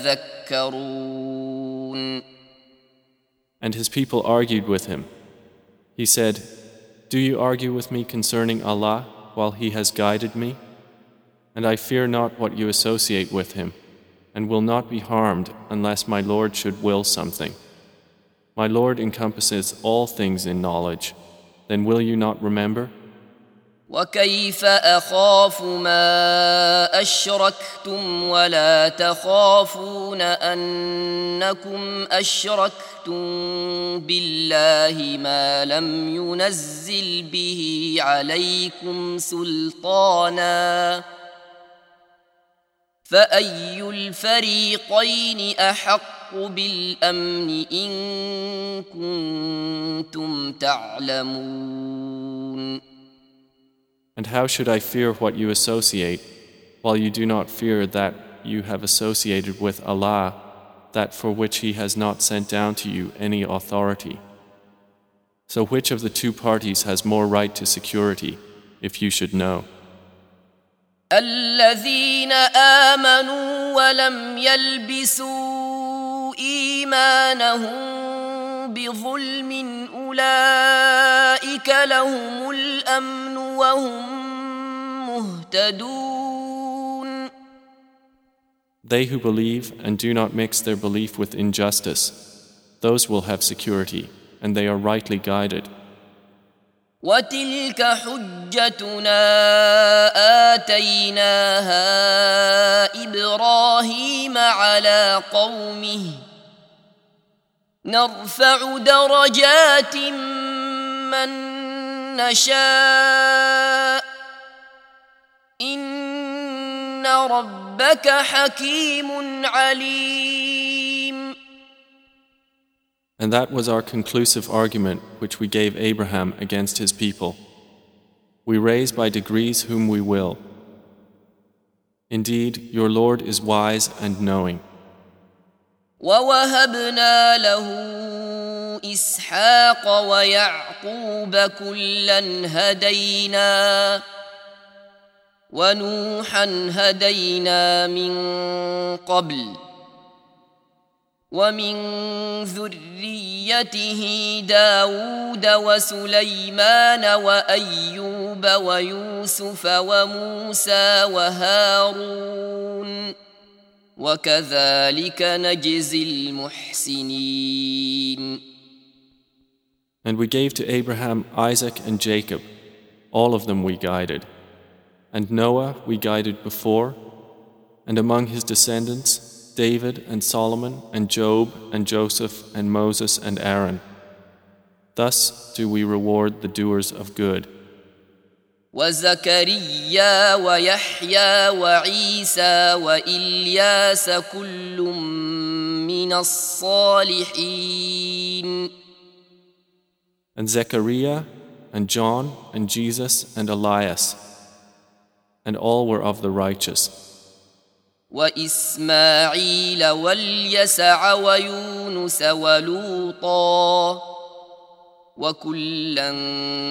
تتذكرون. And his people argued with him. He said, "Do you argue with me concerning Allah while He has guided me? And I fear not what you associate with Him, and will not be harmed unless my Lord should will something. My Lord encompasses all things in knowledge. Then will you not remember?" وكيف أخاف ما أشركتم ولا تخافون أنكم أشركتم بالله ما لم ينزل به عليكم سلطانا فأي الفريقين أحق بالأمن إن كنتم تعلمون. And how should I fear what you associate, while you do not fear that you have associated with Allah, that for which He has not sent down to you any authority? So which of the two parties has more right to security, if you should know? الذين آمنوا ولم يلبسوا إيمانهم بظلم أولئك لهم الأمن وهم مهتدون. They who believe and do not mix their belief with injustice, those will have security, and they are rightly guided. وتلك حجتنا آتيناها إبراهيم على قومه نرفع درجات من نشاء إن ربك حكيم عليم. And that was our conclusive argument which we gave Abraham against his people. We raise by degrees whom we will. Indeed, your Lord is wise and knowing. ووهبنا له إسحاق ويعقوب كلا هدينا ونوحا هدينا من قبل ومن ذريته داود وسليمان وأيوب ويوسف وموسى وهارون وكذلك نجزي المحسنين. And we gave to Abraham, Isaac and Jacob, all of them we guided. And Noah we guided before, and among his descendants David and Solomon and Job and Joseph and Moses and Aaron. Thus do we reward the doers of good. وزكريا ويحيى وعيسى وإلياس كل من الصالحين. And Zechariah and John and Jesus and Elias, and all were of the righteous. وإسماعيل واليسع ويونس ولوطا وكلا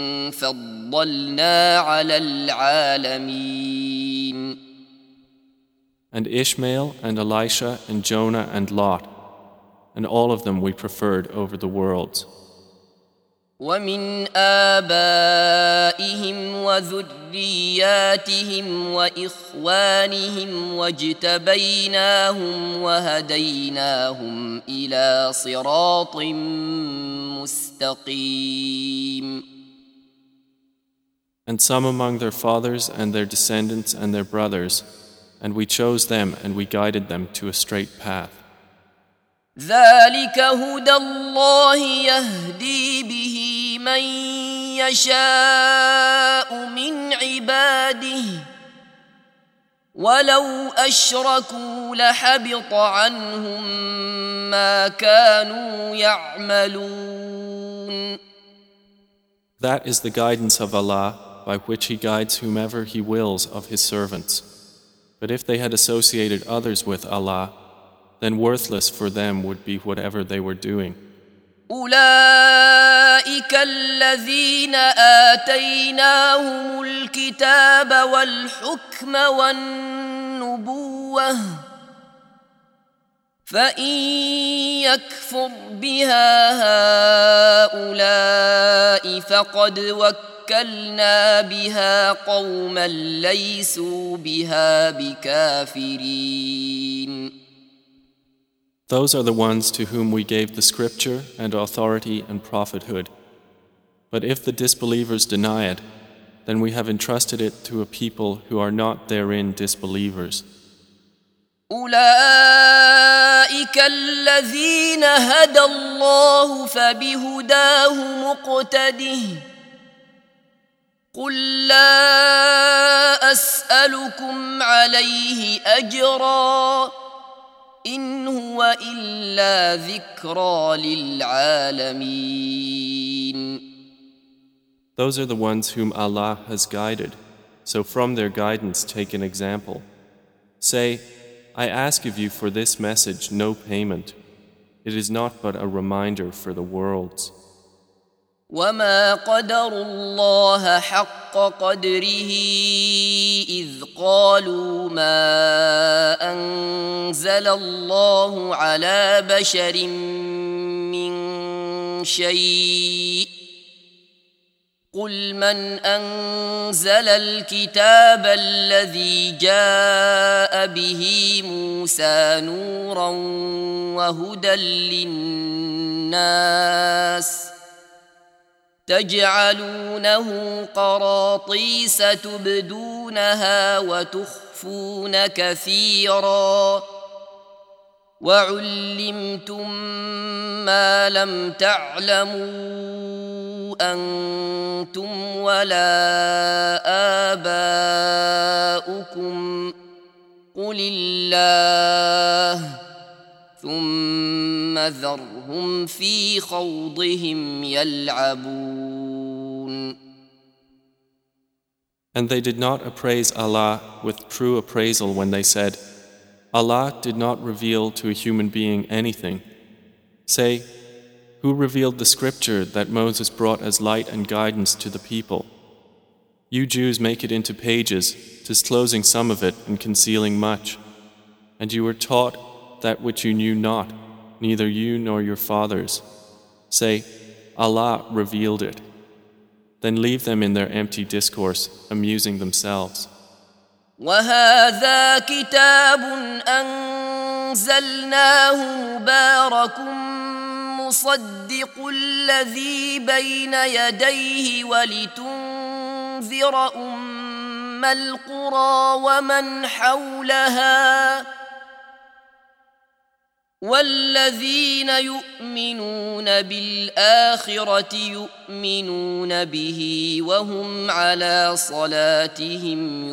فضلنا على العالمين. And Ishmael and Elisha and Jonah and Lot, and all of them we preferred over the worlds. ومن آبائهم وذرياتهم وإخوانهم واجتبيناهم وهديناهم إلى صراط مستقيم. And some among their fathers and their descendants and their brothers, and we chose them and we guided them to a straight path. ذلك هدى الله يهدي به من يشاء من عباده ولو أشركوا لحبط عنهم ما كانوا يعملون. That is the guidance of Allah, by which He guides whomever He wills of His servants. But if they had associated others with Allah, then worthless for them would be whatever they were doing. أولئك الذين آتيناهم الكتاب والحكم والنبوة فإن يكفر بها هؤلاء فقد وكلنا بها قوما ليسوا بها بكافرين. Those are the ones to whom we gave the scripture and authority and prophethood. But if the disbelievers deny it, then we have entrusted it to a people who are not therein disbelievers. أولئك الذين هدى الله فبهداه مقتده قل لا أسألكم عليه أجرا إن هو إلا ذكرى للعالمين. Those are the ones whom Allah has guided, so from their guidance take an example. Say, I ask of you for this message no payment. It is not but a reminder for the worlds. وما قدروا الله حق قدره إذ قالوا ما أنزل الله على بشر من شيء قل من أنزل الكتاب الذي جاء به موسى نورا وهدى للناس تجعلونه قراطيس تبدونها وتخفون كثيرا وعلمتم ما لم تعلموا أنتم ولا آباؤكم قل الله ثم ذرهم في خوضهم يلعبون. And they did not appraise Allah with true appraisal when they said, Allah did not reveal to a human being anything. Say, who revealed the scripture that Moses brought as light and guidance to the people? You Jews make it into pages, disclosing some of it and concealing much. And you were taught that which you knew not, neither you nor your fathers. Say, Allah revealed it. Then leave them in their empty discourse, amusing themselves. وهذا كتاب أنزلناه مبارك مصدق الذي بين يديه ولتنذر أم القرى ومن حولها والذين يؤمنون بالآخرة يؤمنون به وهم على صلاتهم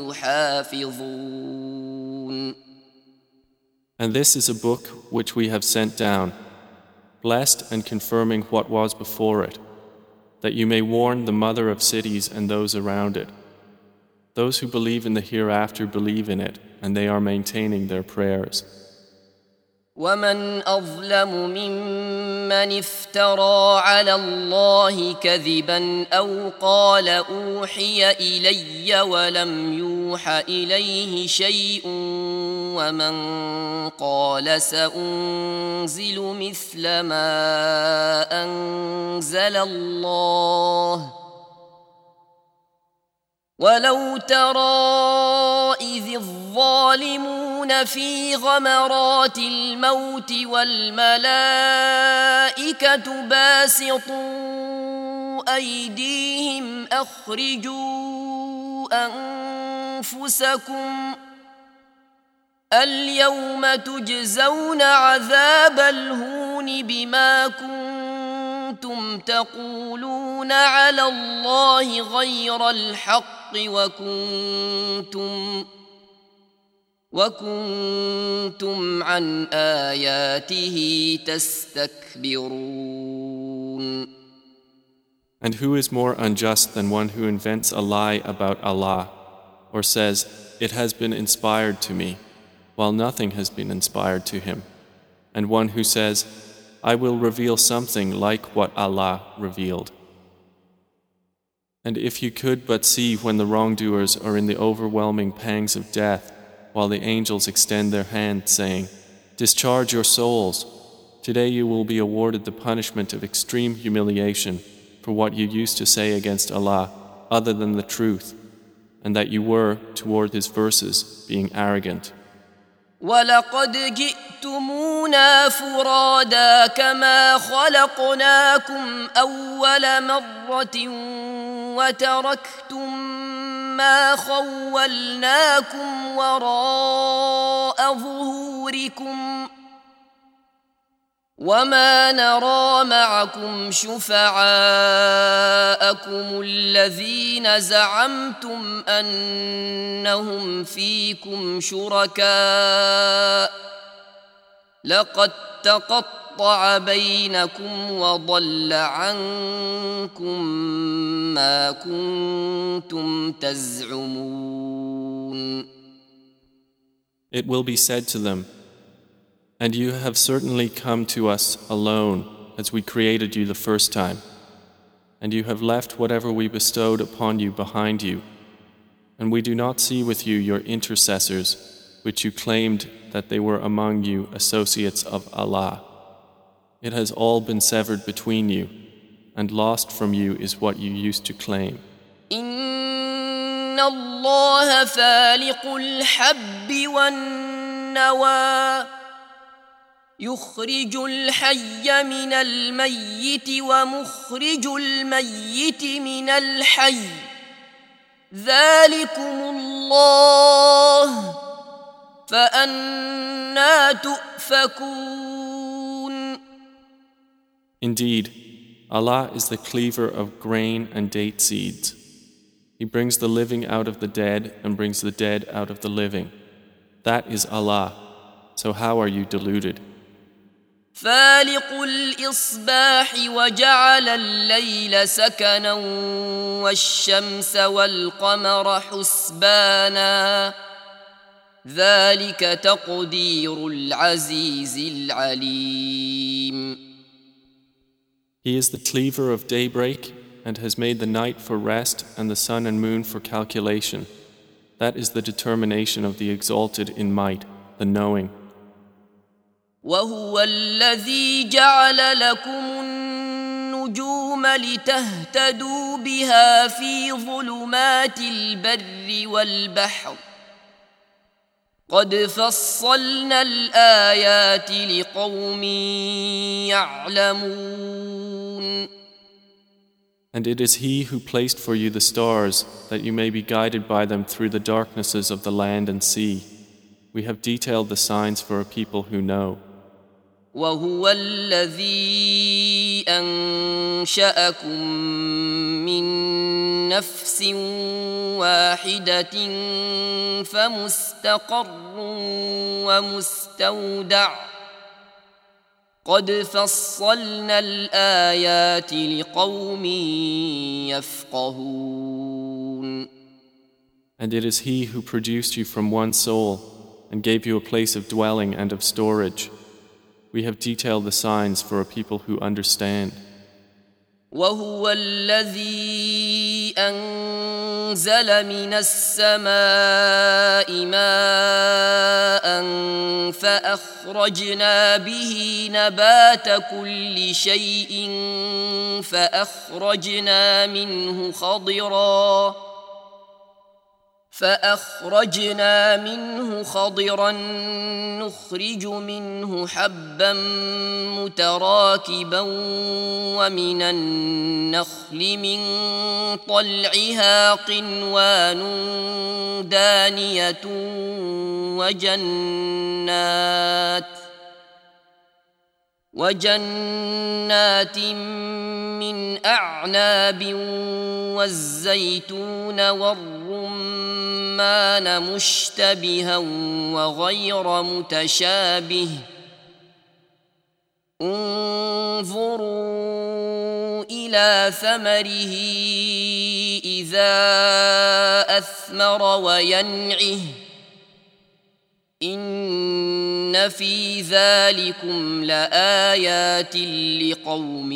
يحافظون. And this is a book which we have sent down, blessed and confirming what was before it, that you may warn the mother of cities and those around it. Those who believe in the hereafter believe in it, and they are maintaining their prayers. ومن أظلم ممن افترى على الله كذبا أو قال أوحي إلي ولم يوح إليه شيء ومن قال سأنزل مثل ما أنزل الله ولو ترى إذ الظالمون في غمرات الموت والملائكة باسطوا أيديهم أخرجوا أنفسكم اليوم تجزون عذاب الهون بما كنتم تقولون على الله غير الحق وكنتم عن آياته تستكبرون. And who is more unjust than one who invents a lie about Allah, or says, "It has been inspired to me," while nothing has been inspired to him, and one who says, I will reveal something like what Allah revealed. And if you could but see when the wrongdoers are in the overwhelming pangs of death, while the angels extend their hand, saying, "Discharge your souls. Today you will be awarded the punishment of extreme humiliation for what you used to say against Allah other than the truth, and that you were, toward His verses, being arrogant." وَلَقَدْ جِئْتُمُونَا فُرَادَى كَمَا خَلَقْنَاكُمْ أَوَّلَ مَرَّةٍ وَتَرَكْتُم مَّا خَوَّلْنَاكُمْ وَرَاءَ ظُهُورِكُمْ وَمَا نَرَىٰ مَعَكُمْ شُفَعَاءَكُمُ الَّذِينَ زَعَمْتُمْ أَنَّهُمْ فِيكُمْ شُرَكَاءُ لَقَد تَّقَطَّعَ بَيْنَكُمْ وَضَلَّ عَنكُم مَّا كُنتُمْ تَزْعُمُونَ. It will be said to them, "And you have certainly come to us alone as we created you the first time, and you have left whatever we bestowed upon you behind you, and we do not see with you your intercessors, which you claimed that they were among you associates of Allah. It has all been severed between you, and lost from you is what you used to claim." إِنَّ اللَّهَ فَالِقُ الْحَبِّ وَالنَّوَىٰ يُخْرِجُ الْحَيَّ مِنَ الْمَيِّتِ وَمُخْرِجُ الْمَيِّتِ مِنَ الْحَيِّ ذَلِكُمُ اللَّهُ فَأَنَّىٰ تُؤْفَكُونَ. Indeed, Allah is the cleaver of grain and date seeds. He brings the living out of the dead and brings the dead out of the living. That is Allah. So how are you deluded? فالق الإصباح وجعل الليل سكنا والشمس والقمر حسبانا ذلك تقدير العزيز العليم. He is the cleaver of daybreak and has made the night for rest and the sun and moon for calculation. That is the determination of the exalted in might, the knowing. وهو الذي جعل لكم النجوم لتهتدوا بها في ظلمات البر والبحر قد فصلنا الآيات لقوم يعلمون. And it is He who placed for you the stars that you may be guided by them through the darknesses of the land and sea. We have detailed the signs for a people who know. وهو الذي أنشأكم من نفس واحدة فمستقر ومستودع قد فصلنا الآيات لقوم يفقهون. And it is He who produced you from one soul and gave you a place of dwelling and of storage. We have detailed the signs for a people who understand. وهو الذي أنزل من السماء ماء فأخرجنا به نبات كل شيء فأخرجنا منه خضرا نخرج منه حبا متراكبا ومن النخل من طلعها قنوان دانية وجنات من أعناب والزيتون والرمان مشتبها وغير متشابه انظروا إلى ثمره إذا أثمر وينعه إن في ذلكم لآيات لقوم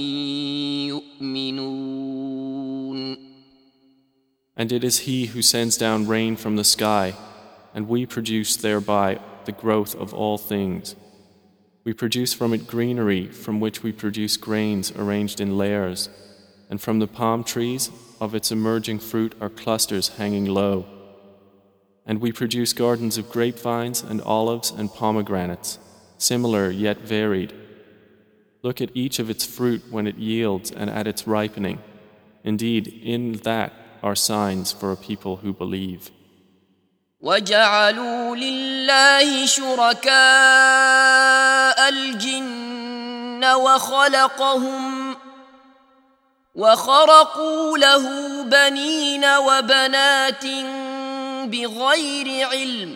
يؤمنون. And it is He who sends down rain from the sky, and we produce thereby the growth of all things. We produce from it greenery, from which we produce grains arranged in layers, and from the palm trees of its emerging fruit are clusters hanging low. And we produce gardens of grapevines and olives and pomegranates, similar yet varied. Look at each of its fruit when it yields and at its ripening. Indeed, in that are signs for a people who believe. وجعلوا لله شركاء الجن وخرقوا له بنين وبنات بغير علم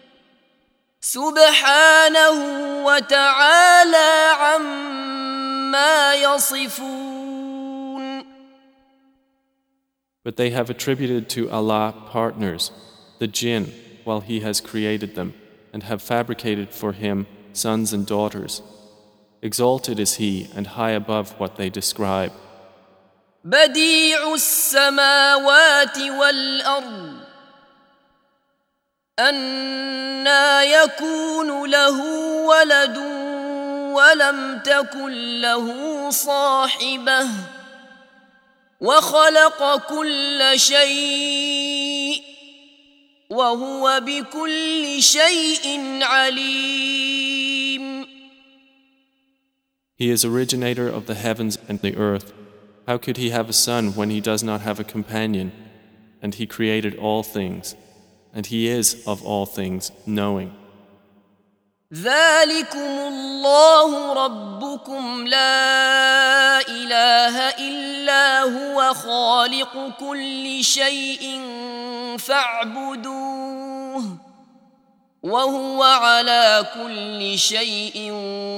سبحانه وتعالى عما يصفون. But they have attributed to Allah partners, the jinn, while He has created them, and have fabricated for Him sons and daughters. Exalted is He and high above what they describe. بديع السماوات والأرض أنى يكون له ولد ولم تكن له صاحبة وخلق كل شيء وهو بكل شيء عليم. He is originator of the heavens and the earth. How could He have a son when He does not have a companion? And He created all things, and He is of all things knowing. ذلكم الله ربكم لا إله إلا هو خالق كل شيء فاعبدوه وهو على كل شيء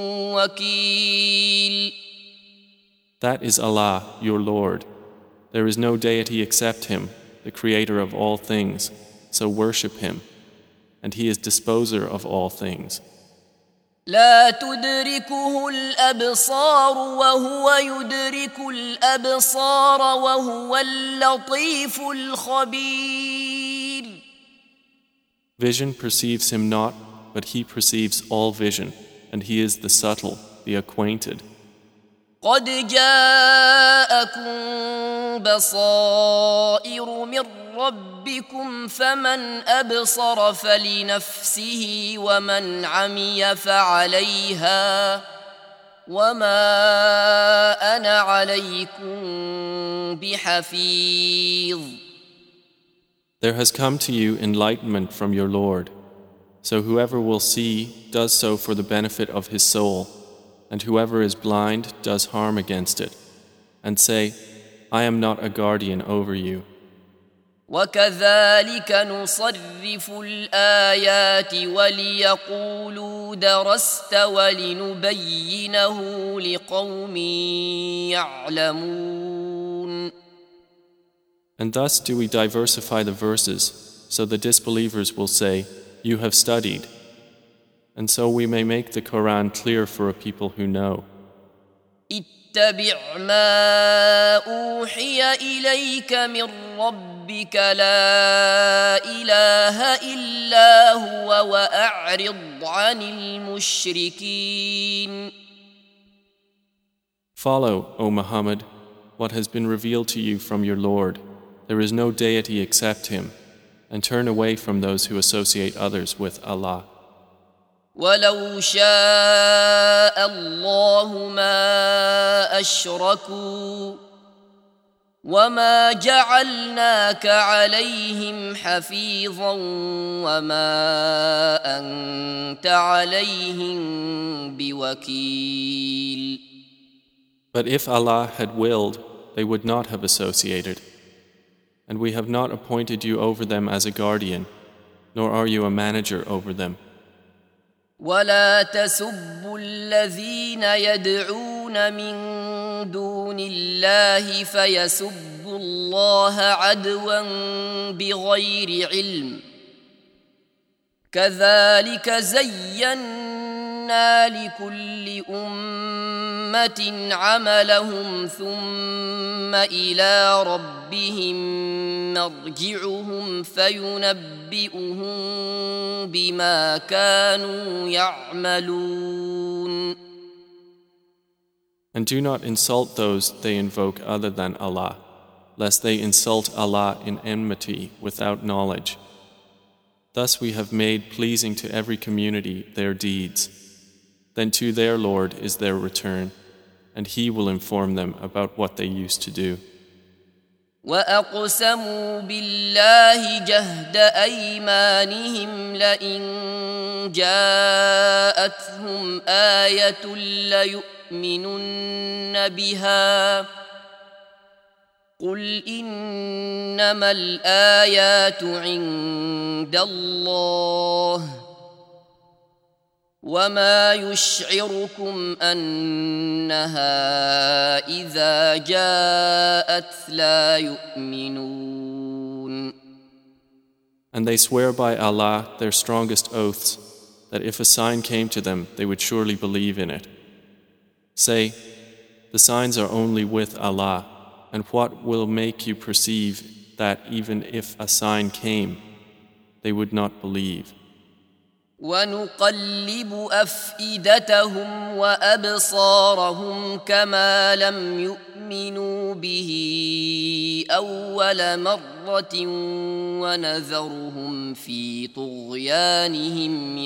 وكيل. That is Allah, your Lord. There is no deity except Him, the Creator of all things, so worship Him, and He is disposer of all things. لا تدركه الأبصار وهو يدرك الأبصار وهو اللطيف الخبير. Vision perceives Him not, but He perceives all vision, and He is the subtle, the acquainted. قد جاءكم بصائر من ربكم فمن أبصر فلنفسه ومن عمي فعليها وما أنا عليكم بحفيظ. There has come to you enlightenment from your Lord, so whoever will see does so for the benefit of his soul, and whoever is blind does harm against it. And say, I am not a guardian over you. وكذلك نصرف الآيات وليقولوا درست ولنبينه لقوم يعلمون. And thus do we diversify the verses, so the disbelievers will say, You have studied. And so we may make the Quran clear for a people who know. اتبع ما أوحي إليك من ربك لا إله إلا هو وأعرض عن المشركين. Follow, O Muhammad, what has been revealed to you from your Lord. There is no deity except Him, and turn away from those who associate others with Allah. ولو شاء الله ما أشركوا وما جعلناك عليهم حفيظا وما أنت عليهم بوكيل. But if Allah had willed, they would not have associated. And we have not appointed you over them as a guardian, nor are you a manager over them. ولا تسبوا الذين يدعون من دون الله فيسبوا الله عدوا بغير علم كذلك زينا لكل أمة عملهم ثم إلى ربهم مرجعهم فينبئهم بما كانوا يعملون. And do not insult those they invoke other than Allah, lest they insult Allah in enmity without knowledge. Thus we have made pleasing to every community their deeds. Then to their Lord is their return, and He will inform them about what they used to do. وأقسموا بالله جهد أيمانهم لئن جاءتهم آية ليؤمنن بها قل إنما الآيات عند الله وما يشعركم أنها إذا جاءت لا يؤمنون. And they swear by Allah their strongest oaths that if a sign came to them they would surely believe in it. Say, the signs are only with Allah, and what will make you perceive that even if a sign came, they would not believe? ونقلب أفئدتهم وأبصارهم كما لم يؤمنوا به أول مرة ونذرهم في طغيانهم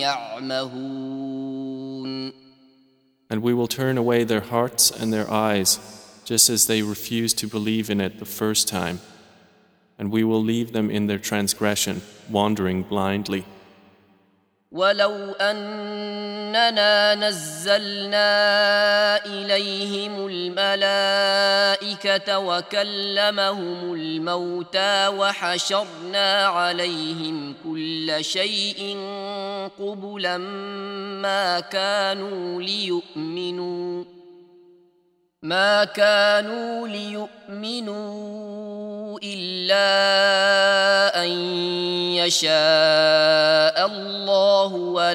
يعمهون. And we will turn away their hearts and their eyes, just as they refused to believe in it the first time, and we will leave them in their transgression, wandering blindly. ولو أننا نزلنا إليهم الملائكة وكلمهم الموتى وحشرنا عليهم كل شيء قبلا ما كانوا ليؤمنوا إلا أن يشاء الله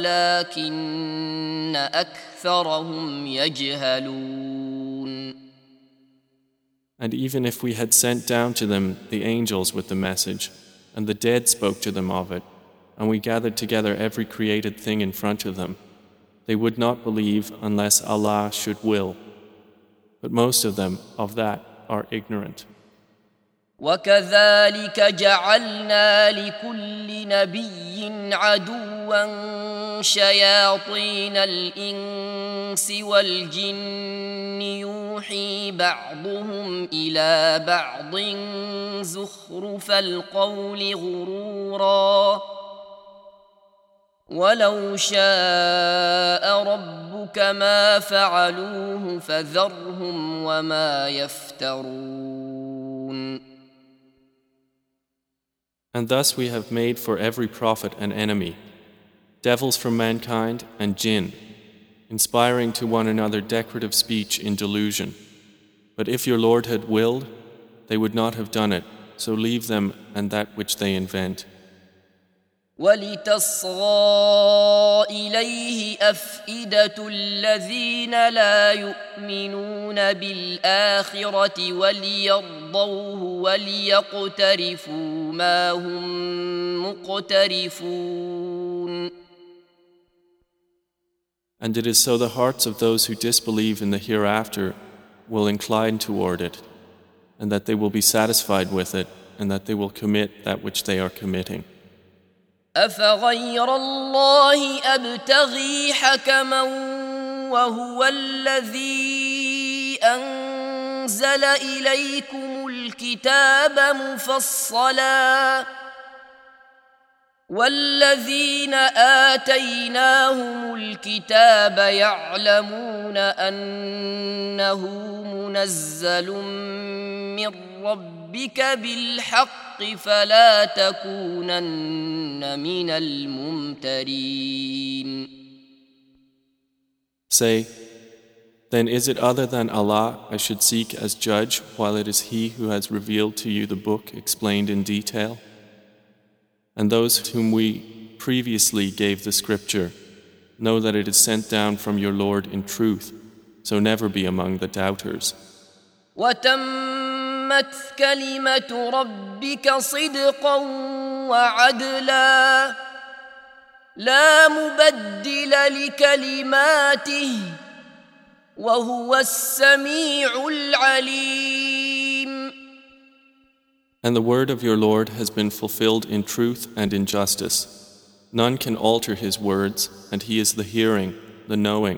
ولكن أكثرهم يجهلون. And even if we had sent down to them the angels with the message, and the dead spoke to them of it, and we gathered together every created thing in front of them, they would not believe unless Allah should will. But most of them of that are ignorant. وكذلك جعلنا لكل نبي عدوا شياطين الإنس والجن يوحي بعضهم إلى بعض زخرف القول غرورا ولو شاء ربك ما فعلوه فذرهم وما يفترون. And thus we have made for every prophet an enemy, devils from mankind and jinn, inspiring to one another decorative speech in delusion. But if your Lord had willed, they would not have done it, so leave them and that which they invent. وَلِتَصْغَىٰ إِلَيْهِ أَفْئِدَةُ الَّذِينَ لَا يُؤْمِنُونَ بِالْآخِرَةِ وَلِيَرْضَوْهُ وَلِيَقْتَرِفُوا مَا هُمْ مُقْتَرِفُونَ. And it is so the hearts of those who disbelieve in the hereafter will incline toward it, and that they will be satisfied with it, and that they will commit that which they are committing. أفغير الله أبتغي حكما وهو الذي أنزل إليكم الكتاب مفصلا والذين آتيناهم الكتاب يعلمون أنه منزل من ربك بالحق فلا تكونن من الممترين. Say, then is it other than Allah I should seek as judge while it is He who has revealed to you the book explained in detail? And those whom we previously gave the scripture, know that it is sent down from your Lord in truth, so never be among the doubters. وتمت كلمة ربك صدقا وعدلا لا مبدل لكلماته وهو السميع العليم. And the word of your Lord has been fulfilled in truth and in justice. None can alter his words, and he is the hearing, the knowing.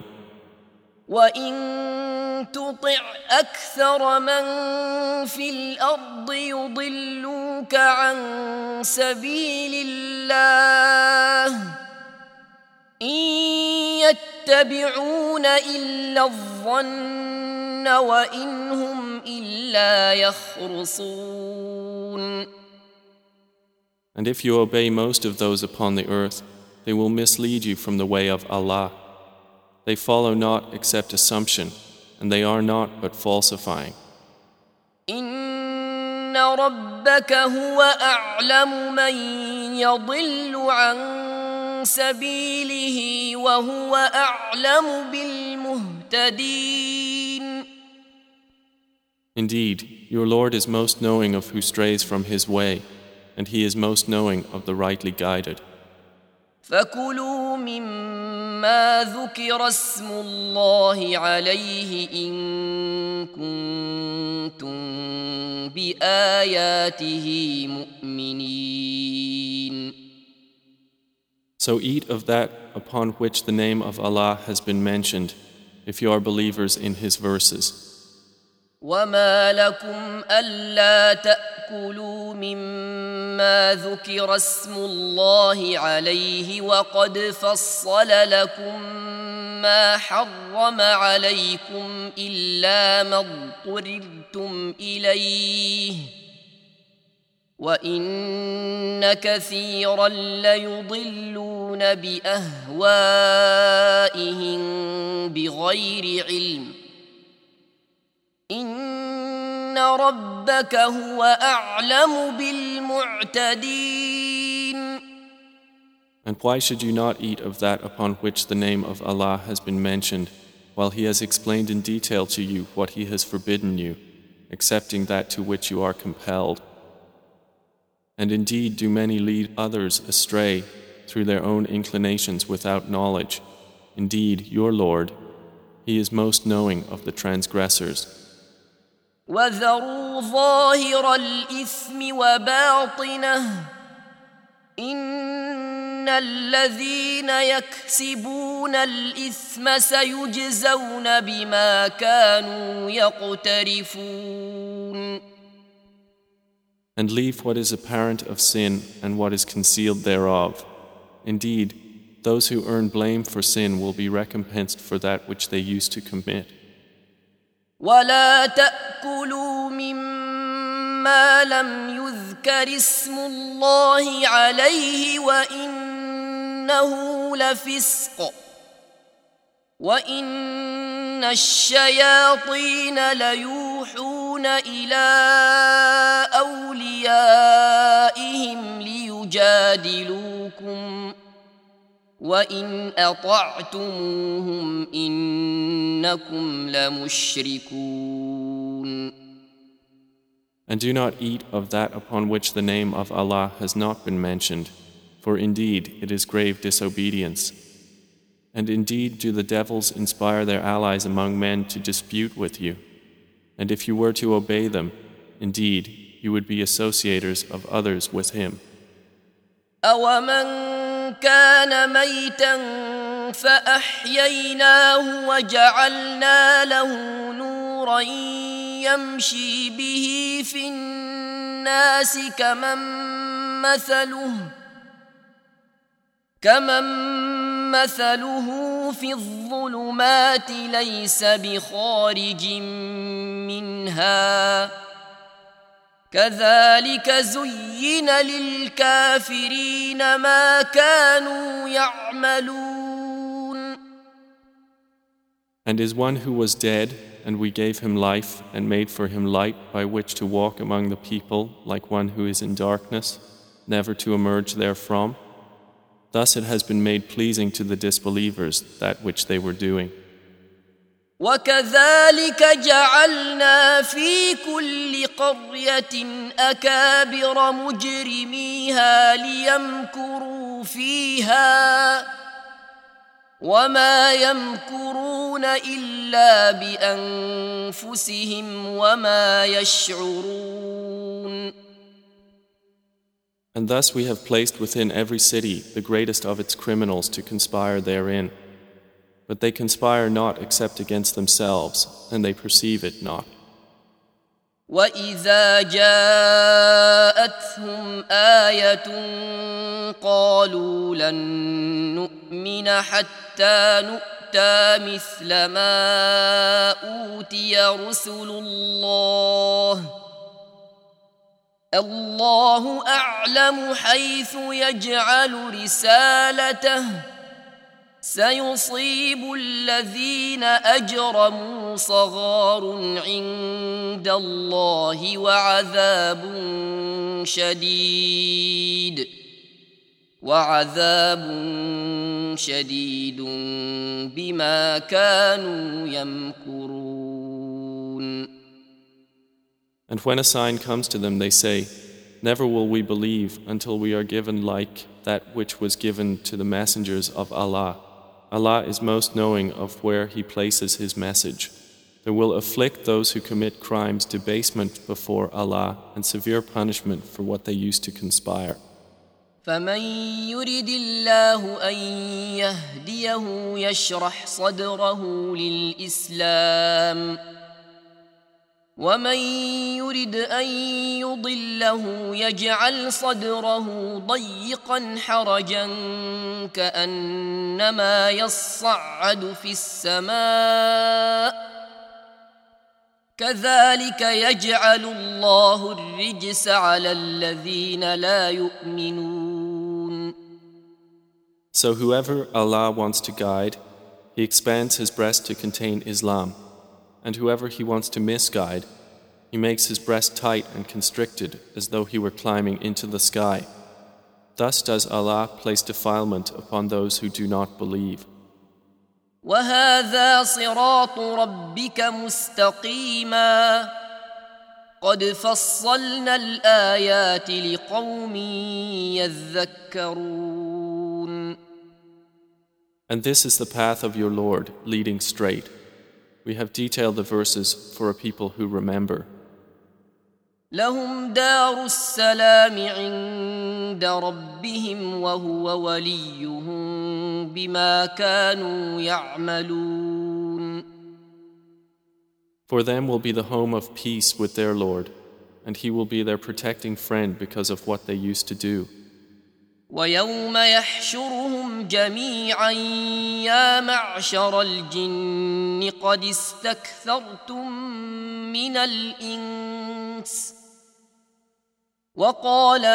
وَإِن تُطِعْ أَكْثَرَ مَن فِي الْأَرْضِ يُضِلُّوكَ عَن سَبِيلِ اللَّهِ إِن يَتَّبِعُونَ إِلَّا الظَّنَّ وَإِنْ هُمْ إِلَّا يَخْرُصُونَ. And if you obey most of those upon the earth, they will mislead you from the way of Allah. They follow not except assumption, and they are not but falsifying. إِنَّ رَبَّكَ هُوَ أَعْلَمُ مَن يَضِلُّ عَن سَبِيلِهِ وَهُوَ أَعْلَمُ بِالْمُهْتَدِينَ. Indeed, your Lord is most knowing of who strays from his way, and he is most knowing of the rightly guided. فَكُلُوا مِمَّا ذُكِرَ اسْمُ اللَّهِ عَلَيْهِ إِن كُنتُم بِآيَاتِهِ مُؤْمِنِينَ. So eat of that upon which the name of Allah has been mentioned, if you are believers in his verses. وَمَا لَكُمْ أَلَّا تَأْكُلُوا مِمَّا ذُكِرَ اسْمُ اللَّهِ عَلَيْهِ وَقَدْ فَصَّلَ لَكُم مَّا حَرَّمَ عَلَيْكُمْ إِلَّا مَا اضْطُرِرْتُمْ إِلَيْهِ وَإِنَّ كَثِيرًا لَّيُضِلُّونَ بِأَهْوَائِهِم بِغَيْرِ عِلْمٍ إِنَّ رَبَّكَ هُوَ أَعْلَمُ بِالْمُعْتَدِينَ. And why should you not eat of that upon which the name of Allah has been mentioned, while he has explained in detail to you what he has forbidden you, excepting that to which you are compelled? And indeed do many lead others astray through their own inclinations without knowledge. Indeed, your Lord, he is most knowing of the transgressors. وَذَرُوا ظَاهِرَ الْإِثْمِ وَبَاطِنَهُ إِنَّ الَّذِينَ يَكْسِبُونَ الْإِثْمَ سَيُجْزَوْنَ بِمَا كَانُوا يَقْتَرِفُونَ. And leave what is apparent of sin and what is concealed thereof. Indeed, those who earn blame for sin will be recompensed for that which they used to commit. وَلَا تَأْكُلُوا مِمَّا لَمْ يُذْكَرِ اسْمُ اللَّهِ عَلَيْهِ وَإِنَّهُ لَفِسْقٌ وَإِنَّ الشَّيَاطِينَ لَيُوحُونَ إِلَىٰ أَوْلِيَائِهِمْ لِيُجَادِلُوكُمْ وَإِنْ أَطَعْتُمُوهُمْ إِنَّكُمْ لَمُشْرِكُونَ. And do not eat of that upon which the name of Allah has not been mentioned, for indeed it is grave disobedience. And indeed do the devils inspire their allies among men to dispute with you. And if you were to obey them, indeed you would be associators of others with him. أَوَمَنْ كَانَ مَيْتًا فَأَحْيَيْنَاهُ وَجَعَلْنَا لَهُ نُورًا يَمْشِي بِهِ فِي النَّاسِ كَمَن مَّثَلُهُ فِي الظُّلُمَاتِ لَيْسَ بِخَارِجٍ مِّنْهَا كَذَلِكَ زُيِّنَ لِلْكَافِرِينَ مَا كَانُوا يَعْمَلُونَ. And is one who was dead, and we gave him life and made for him light by which to walk among the people like one who is in darkness, never to emerge therefrom? Thus it has been made pleasing to the disbelievers that which they were doing. وكذلك جعلنا في كل قرية أكابر مجرميها ليمكروا فيها وما يمكرون إلا بأنفسهم وما يشعرون. And thus we have placed within every city the greatest of its criminals to conspire therein. But they conspire not except against themselves, and they perceive it not. وَإِذَا جَاءَتْهُمْ آيَةٌ قَالُوا لَن نُّؤْمِنَ حَتَّى نُؤْتَىٰ مِثْلَ مَا أُوتِيَ رُسُلُ اللَّهُ أَعْلَمُ حَيْثُ يَجْعَلُ رِسَالَتَهُ سيصيب الذين أجرموا صغار عند الله وعذاب شديد بما كانوا يمكرون. And when a sign comes to them, they say, "Never will we believe until we are given like that which was given to the messengers of Allah. Allah is most knowing of where He places His message. There will afflict those who commit crimes debasement before Allah and severe punishment for what they used to conspire." فمن يرد الله أن يهديه يشرح صدره للإسلام ومن يرد أن يضله يجعل صدره ضيقا حرجا كأنما يصعد في السماء كذلك يجعل الله الرجس على الذين لا يؤمنون. So whoever Allah wants to guide, He expands his breast to contain Islam. And whoever He wants to misguide, He makes his breast tight and constricted as though he were climbing into the sky. Thus does Allah place defilement upon those who do not believe. وَهَذَا صِرَاطُ رَبِّكَ مُسْتَقِيمًا قَدْ فَصَّلْنَا الْآيَاتِ لِقَوْمٍ يَذَّكَّرُونَ. And this is the path of your Lord, leading straight. We have detailed the verses for a people who remember. لهم دار السلام عند ربهم وهو وليهم بما كانوا يعملون. For them will be the home of peace with their Lord, and He will be their protecting friend because of what they used to do. ويوم يحشرهم جميعا يا معشر الجن قد استكثرتم من الإنس وقال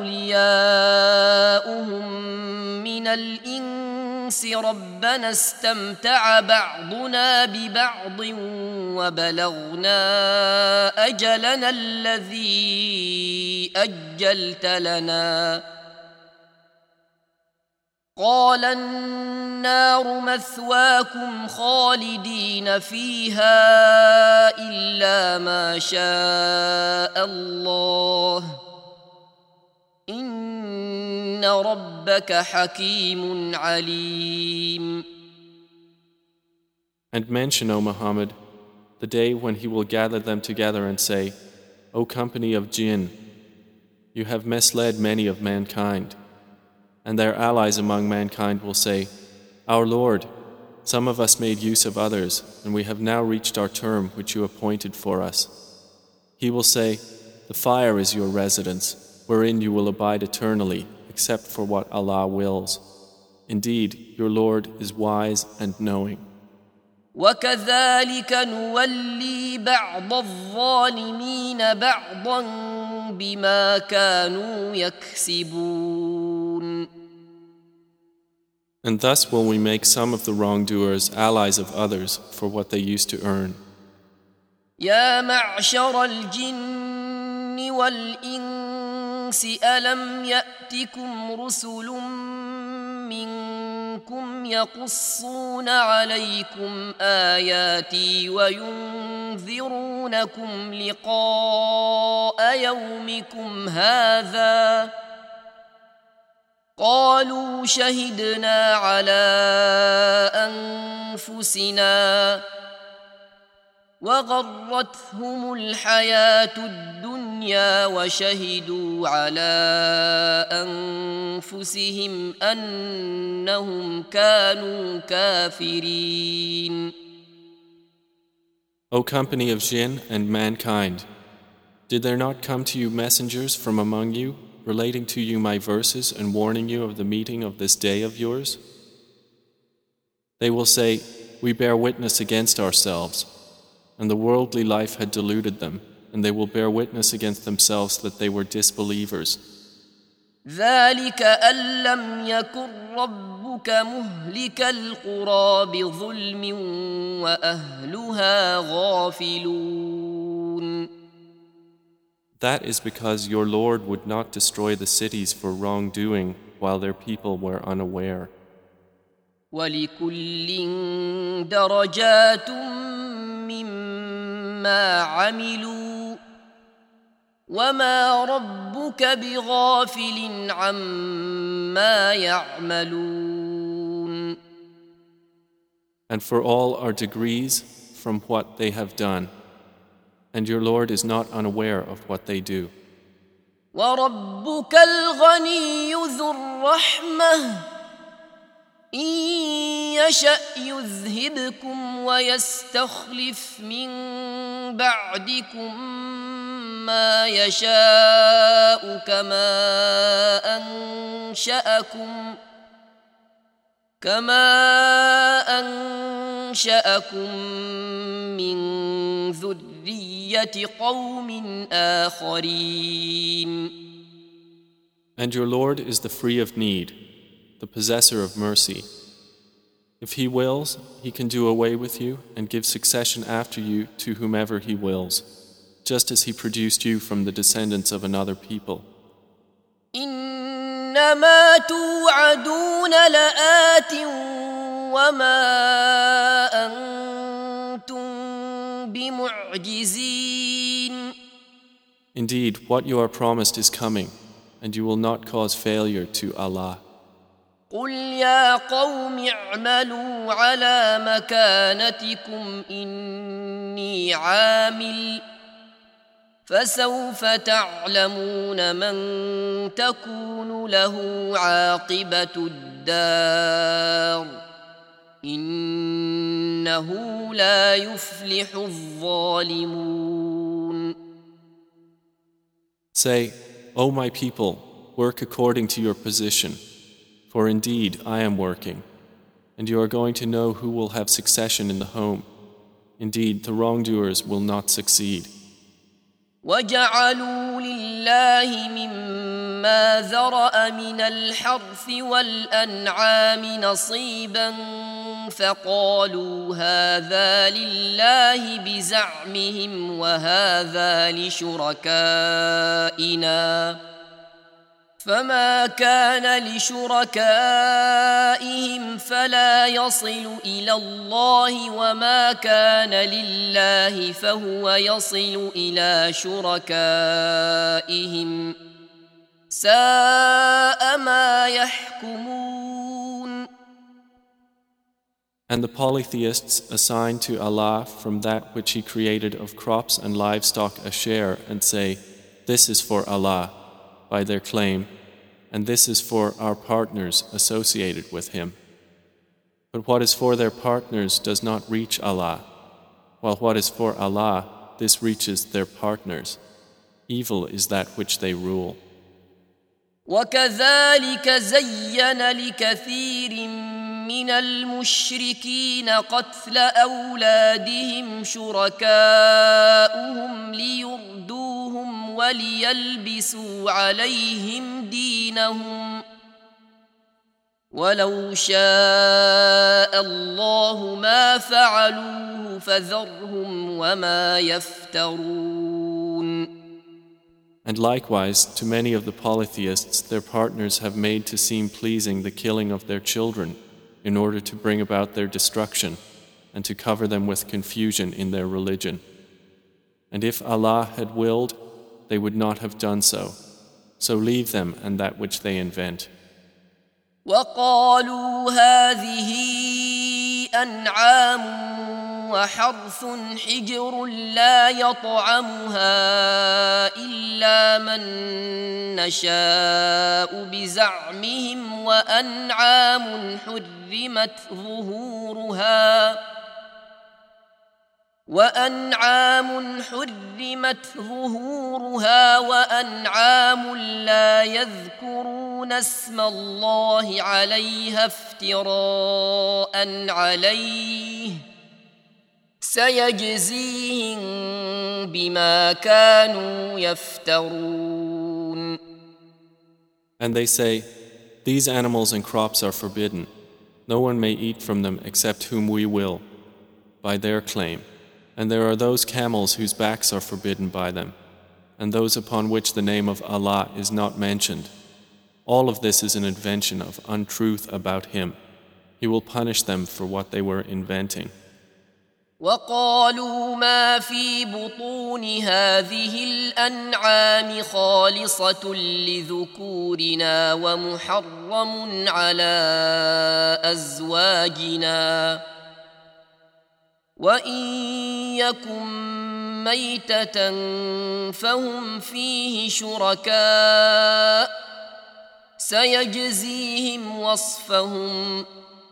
أولياؤهم من الإنس ربنا استمتع بعضنا ببعض وبلغنا أجلنا الذي أجلت لنا قال النار مثواكم خالدين فيها إلا ما شاء الله إن ربك حكيم عليم. And mention, O Muhammad, the day when He will gather them together and say, O company of jinn, you have misled many of mankind. And their allies among mankind will say, Our Lord, some of us made use of others, and we have now reached our term which you appointed for us. He will say, The fire is your residence, wherein you will abide eternally, except for what Allah wills. Indeed, your Lord is wise and knowing. وكذلك نولي بعض الظالمين بعضا بما كانوا يكسبون. And thus will we make some of the wrongdoers allies of others for what they used to earn. يا معشر الجن والإنس ألم يأتكم رسل يقصون عليكم آياتي وينذرونكم لقاء يومكم هذا قالوا شهدنا على أنفسنا وغرتهم الحياة الدنيا وشهدوا على أنفسهم أنهم كانوا كافرين. O company of jinn and mankind, did there not come to you messengers from among you, relating to you my verses and warning you of the meeting of this day of yours? They will say, we bear witness against ourselves, and the worldly life had deluded them, and they will bear witness against themselves that they were disbelievers. ذلك أن لم يكن ربك مهلك القرى بظلم وأهلها غافلون. That is because your Lord would not destroy the cities for wrongdoing while their people were unaware. وَلِكُلٍّ دَرَجَاتٌ مِّمَّا عَمِلُوا وَمَا رَبُّكَ بِغَافِلٍ عَمَّا يَعْمَلُونَ. And for all are degrees from what they have done, and your Lord is not unaware of what they do. وَرَبُّكَ الْغَنِيُّ ذُو الرَّحْمَةِ إِن يَشَأْ يُذْهِبْكُمْ وَيَسْتَخْلِفْ مِن بَعْدِكُم مَّا يَشَاءُ كَمَا أَنشَأَكُم مِّن ذُرِّيَّةِ قَوْمٍ آخَرِينَ. And your Lord is the free of need, the possessor of mercy. If He wills, He can do away with you and give succession after you to whomever He wills, just as He produced you from the descendants of another people. إنما توعدون لآت وما أنتم بمعجزين. Indeed, what you are promised is coming, and you will not cause failure to Allah. قل يا قوم اعملوا على مكانتكم إني عامل فسوف تعلمون من تكون له عاقبة الدار إنه لا يفلح الظالمون. Say, O my people, work according to your position, for indeed I am working, and you are going to know who will have succession in the home. Indeed, the wrongdoers will not succeed. وَجَعَلُوا لِلَّهِ مِمَّا ذَرَأَ مِنَ الْحَرْثِ وَالْأَنْعَامِ نَصِيبًا فَقَالُوا هَذَا لِلَّهِ بِزَعْمِهِمْ وَهَذَا لِشُرَكَائِنَا فما كان لشركائهم فلا يصل إلى الله وما كان لله فهو يصل إلى شركائهم ساء ما يحكمون. And the polytheists assign to Allah from that which He created of crops and livestock a share and say, this is for Allah, by their claim, and this is for our partners associated with Him. But what is for their partners does not reach Allah, while what is for Allah, this reaches their partners. Evil is that which they rule. وَكَذَلِكَ زَيَّنَ لِكَثِيرٍ مِّنَ الْمُشْرِكِينَ قَتْلَ أَوْلَادِهِمْ شُرَكَاؤُهُمْ لِيُرْدُوهُمْ وَلِيَلْبِسُوا عَلَيْهِمْ دِينَهُمْ وَلَوْ شَاءَ اللَّهُ مَا فَعَلُوهُ فَذَرْهُمْ وَمَا يَفْتَرُونَ. And likewise, to many of the polytheists, their partners have made to seem pleasing the killing of their children, in order to bring about their destruction and to cover them with confusion in their religion. And if Allah had willed, they would not have done so. So leave them and that which they invent. وقالوا هذه أنعام وحرث حجر لا يطعمها إلا من نشاء بزعمهم وأنعام حرمت ظهورها وأنعام لا يذكرون اسم الله عليها افتراء عليه سيجزيهم بما كانوا يفترون. And they say, these animals and crops are forbidden. No one may eat from them except whom we will, by their claim. And there are those camels whose backs are forbidden by them, and those upon which the name of Allah is not mentioned. All of this is an invention of untruth about Him. He will punish them for what they were inventing. وقالوا ما في بطون هذه الأنعام خالصة لذكورنا ومحرم على أزواجنا وإن يكن ميتة فهم فيه شركاء سيجزيهم وصفهم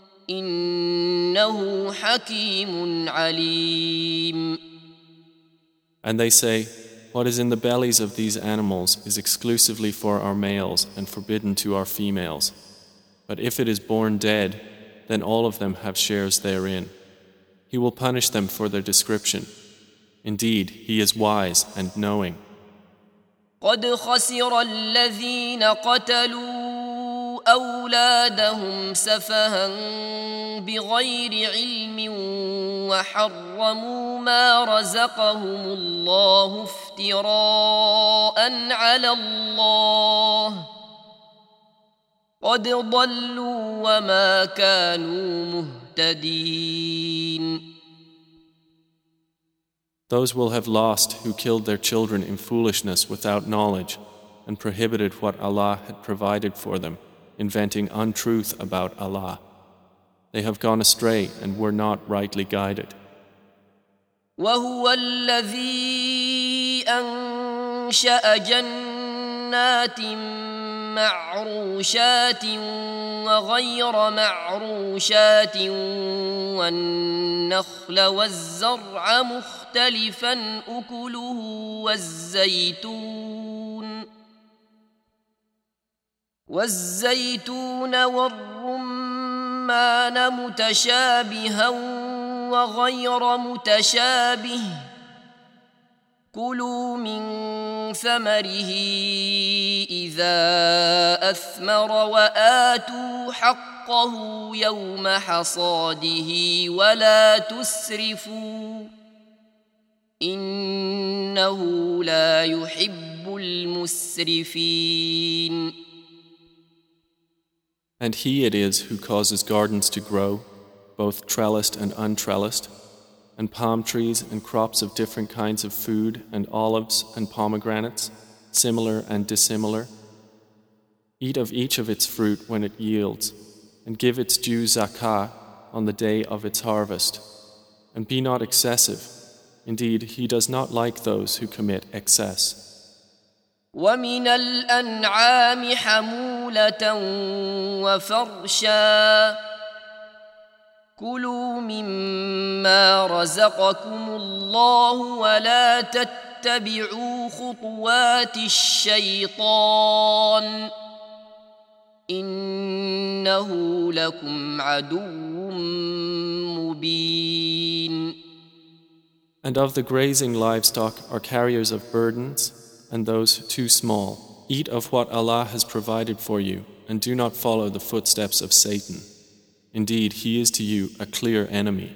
إنه حكيم عليم. And they say, what is in the bellies of these animals is exclusively for our males and forbidden to our females. But if it is born dead, then all of them have shares therein. He will punish them for their description. Indeed, He is wise and knowing. قد خسر الذين قتلوا أولادهم سفها بغير علم وحرموا ما رزقهم الله افتراء على الله قد ضلوا وما كانوا مهتدين. Those will have lost who killed their children in foolishness without knowledge and prohibited what Allah had provided for them, inventing untruth about Allah. They have gone astray and were not rightly guided. وهو الذي أنشأ جنات معروشات وغير معروشات والنخل والزرع مختلفا أكله والزيتون والرمان متشابها وغير متشابه كلوا من ثمره إذا أثمر وآتوا حقه يوم حصاده ولا تسرفوا إنه لا يحب المسرفين. And He it is who causes gardens to grow, both trellised and untrellised, and palm trees and crops of different kinds of food and olives and pomegranates, similar and dissimilar. Eat of each of its fruit when it yields, and give its due zakah on the day of its harvest. And be not excessive. Indeed, He does not like those who commit excess. ومن الأنعام حمولة وفرشا كلوا مما رزقكم الله ولا تتبعوا خطوات الشيطان إنه لكم عدو مبين. And of the grazing livestock are carriers of burdens and those too small. Eat of what Allah has provided for you and do not follow the footsteps of Satan. Indeed, he is to you a clear enemy.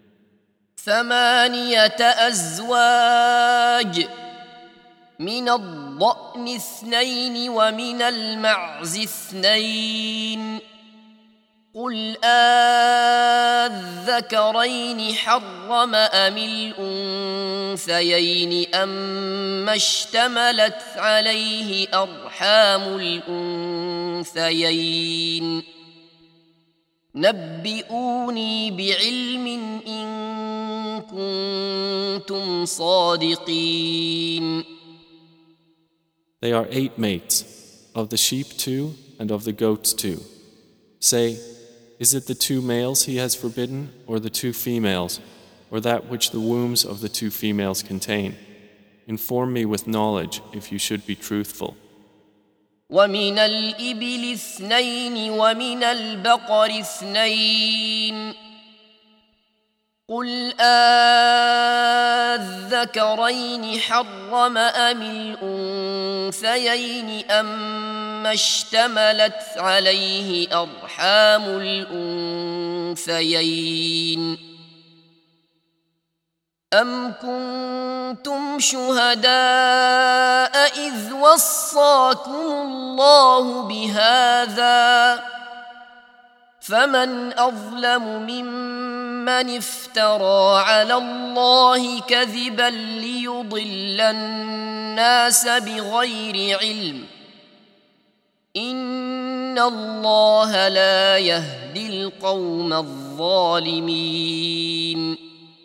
8 أزواج من الضأن 2 ومن المعز 2 قل أذكرين حرم أم الأنثيين أما اشتملت عليه أرحام الأنثيين نبئوني بعلم إن كنتم صادقين. They are 8 mates, of the sheep 2 and of the goats 2. Say, is it the 2 males he has forbidden, or the 2 females, or that which the wombs of the 2 females contain? Inform me with knowledge if you should be truthful. ومن الإبل 2 ومن البقر 2 قل أذكرين حرم أم الأنثيين أما اشتملت عليه أرحام الأنثيين أم كنتم شهداء إذ وصاكم الله بهذا فمن أظلم ممن افترى على الله كذبا ليضل الناس بغير علم إن الله لا يهدي القوم الظالمين.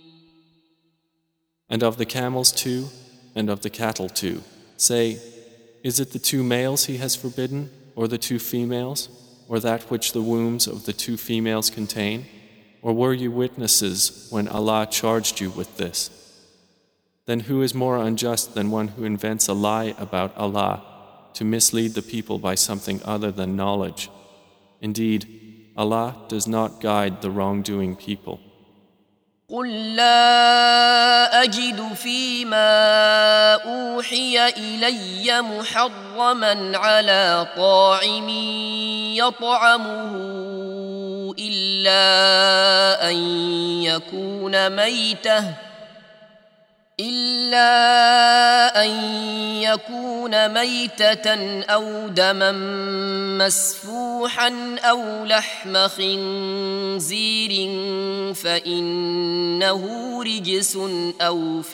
And of the camels 2 and of the cattle 2, say, is it the 2 males he has forbidden, or the 2 females, or that which the wombs of the 2 females contain? Or were you witnesses when Allah charged you with this? Then who is more unjust than one who invents a lie about Allah to mislead the people by something other than knowledge? Indeed, Allah does not guide the wrongdoing people. قل لا أجد فيما أوحي إلي محرما على طاعم يطعمه إلا أن يكون ميتة أو دما مسفوحا أو لحم خنزير فإنه رجس أو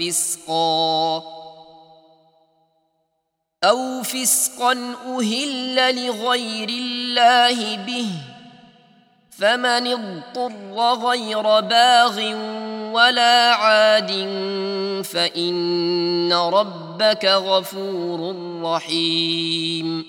فسقا أهل لغير الله به فمن اضطر غير باغ ولا عاد فإن ربك غفور رحيم.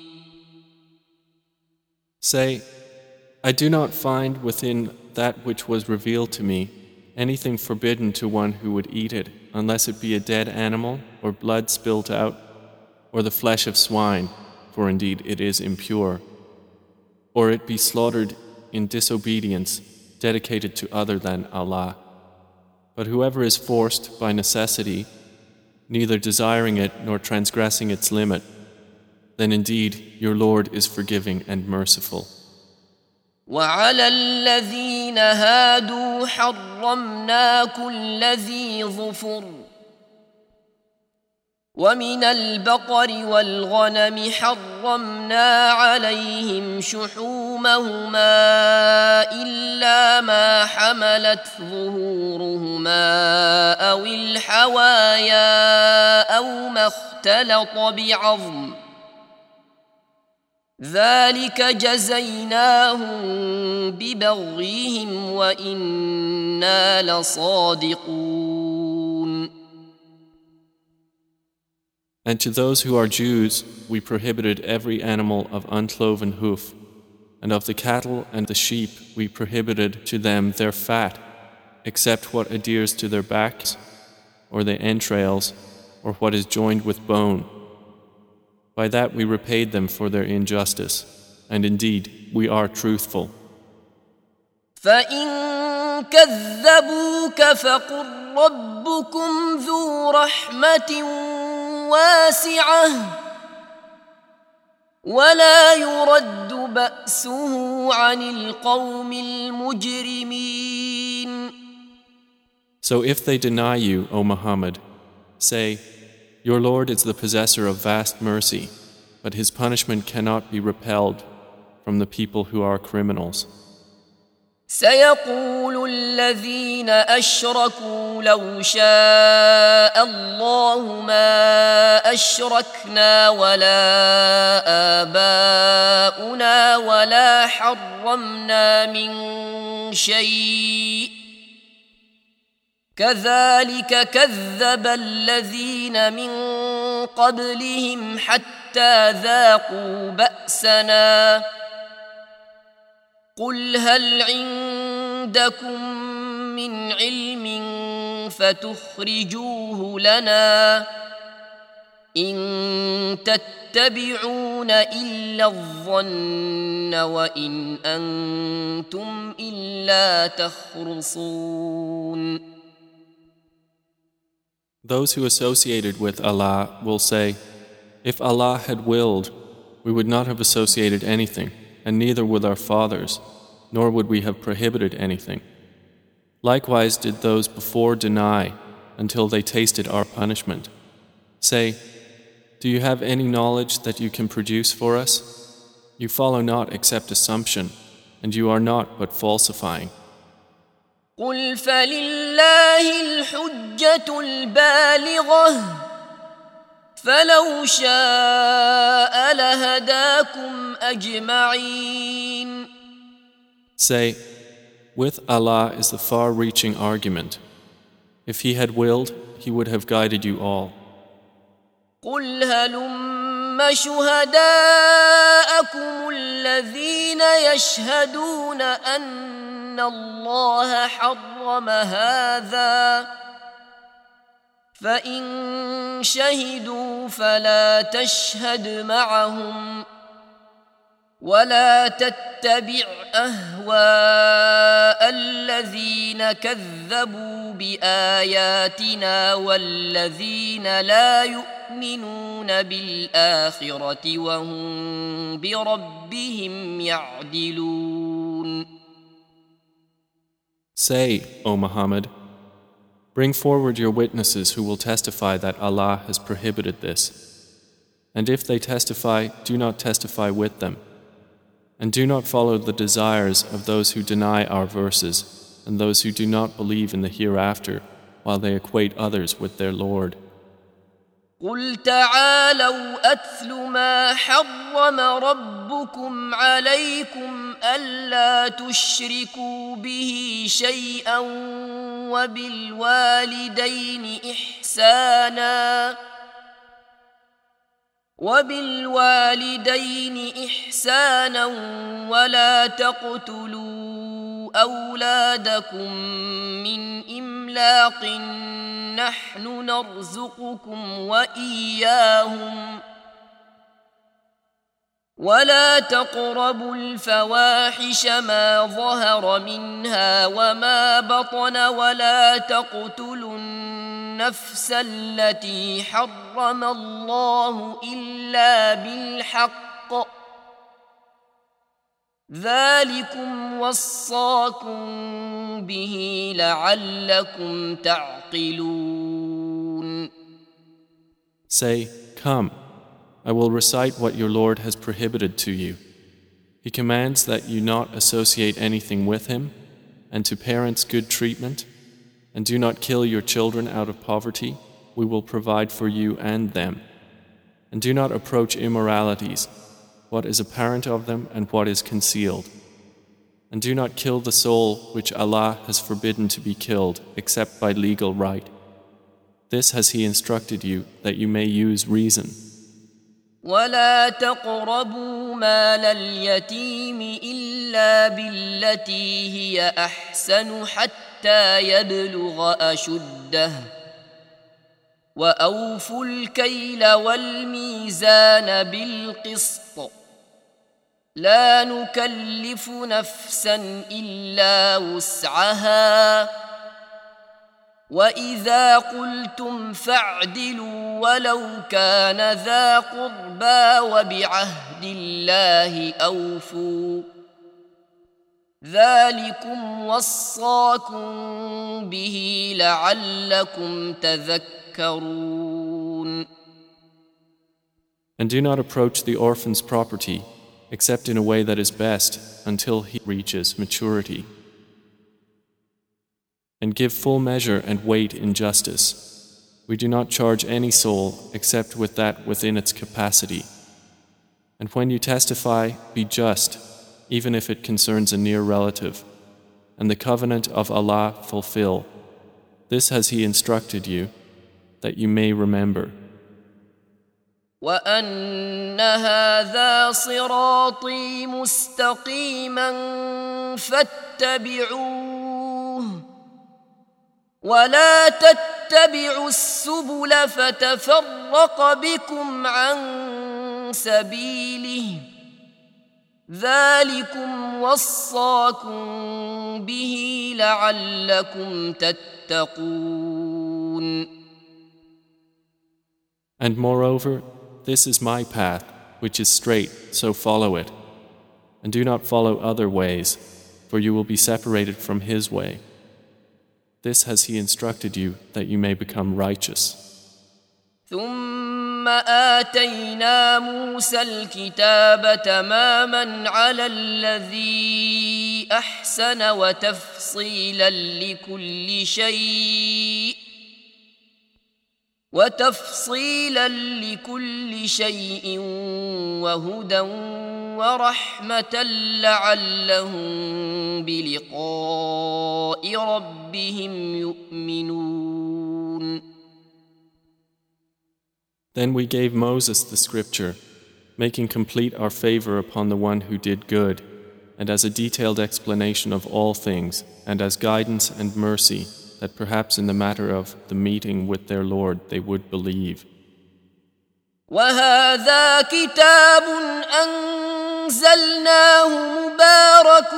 Say, I do not find within that which was revealed to me anything forbidden to one who would eat it, unless it be a dead animal, or blood spilt out, or the flesh of swine, for indeed it is impure, or it be slaughtered in disobedience, dedicated to other than Allah. But whoever is forced by necessity, neither desiring it nor transgressing its limit, then indeed your Lord is forgiving and merciful. وعلى الذين هادوا حرمنا كل ذي ظفر ومن البقر والغنم حرمنا عليهم شحومهما إلا ما حملت ظهورهما أو الحوايا أو ما اختلط بعظم ذلك جزيناهم ببغيهم وإنا لصادقون. And to those who are Jews, we prohibited every animal of uncloven hoof, and of the cattle and the sheep we prohibited to them their fat, except what adheres to their backs, or the entrails, or what is joined with bone. By that we repaid them for their injustice, and indeed we are truthful. فإن كذبوك فقل ربكم ذو رحمة واسعة ولا يرد بأسه عن القوم المجرمين. So if they deny you, O Muhammad, say, your Lord is the possessor of vast mercy, but his punishment cannot be repelled from the people who are criminals. سيقول الذين أشركوا لو شاء الله ما أشركنا ولا آباؤنا ولا حرمنا من شيء كذلك كذب الذين من قبلهم حتى ذاقوا بأسنا قل هل عندكم من علم فتخرجوه لنا إن تتبعون إلا الظن وإن أنتم إلا تخرصون. Those who associated with Allah will say, if Allah had willed, we would not have associated anything, and neither would our fathers, nor would we have prohibited anything. Likewise did those before deny until they tasted our punishment. Say, do you have any knowledge that you can produce for us? You follow not except assumption, and you are not but falsifying. قل فلله الحجة البالغة فلو شاء لهداكم أجمعين. Say, with Allah is the far-reaching argument. If He had willed, He would have guided you all. قل هلم شهداءكم الذين يشهدون أن الله حرم هذا فإن شهدوا فلا تشهد معهم ولا تتبع أهواء الذين كذبوا بآياتنا والذين لا يؤمنون بالآخرة وهم بربهم يعدلون. Say, O Muhammad, bring forward your witnesses who will testify that Allah has prohibited this. And if they testify, do not testify with them. And do not follow the desires of those who deny our verses and those who do not believe in the hereafter while they equate others with their Lord. قل تعالوا أتل ما حرم ربكم عليكم ألا تشركوا به شيئا وبالوالدين إحسانا ولا تقتلوا أولادكم من إملاق نحن نرزقكم وإياهم ولا تقربوا الفواحش ما ظهر منها وما بطن ولا تقتلوا النفس التي حرم الله إلا بالحق ذلكم وصاكم به لعلكم تعقلون. Say, come, I will recite what your Lord has prohibited to you. He commands that you not associate anything with Him, and to parents good treatment, and do not kill your children out of poverty. We will provide for you and them. And do not approach immoralities, what is apparent of them and what is concealed. And do not kill the soul which Allah has forbidden to be killed except by legal right. This has He instructed you that you may use reason. ولا تقربوا مال اليتيم إلا بالتي هي أحسن حتى يبلغ أشده وأوفوا الكيل والميزان بالقسط لا نكلف نفسا إلا وسعها وإذا قلتم فاعدلوا ولو كان ذا قربى وبعهد الله أوفوا ذلكم وصاكم به لعلكم تذكرون. And do not approach the orphan's property except in a way that is best until he reaches maturity. And give full measure and weight in justice. We do not charge any soul except with that within its capacity. And when you testify, be just, even if it concerns a near relative. And the covenant of Allah fulfill. This has He instructed you, that you may remember. وأن هذا صراطي مستقيما فاتبعوه ولا تتبعوا السبل فتفرق بكم عن سبيله ذلكم وصاكم به لعلكم تتقون. And moreover, this is my path, which is straight, so follow it. And do not follow other ways, for you will be separated from His way. This has He instructed you, that you may become righteous. ثم آتينا موسى الكتاب تماما على الذي أحسن وتفصيلا لكل شيء وهدى ورحمة لعلهم بلقاء ربهم يؤمنون. Then we gave Moses the scripture, making complete our favor upon the one who did good, and as a detailed explanation of all things, and as guidance and mercy, that perhaps in the matter of the meeting with their Lord they would believe. وهذا كتاب أنزلناه مبارك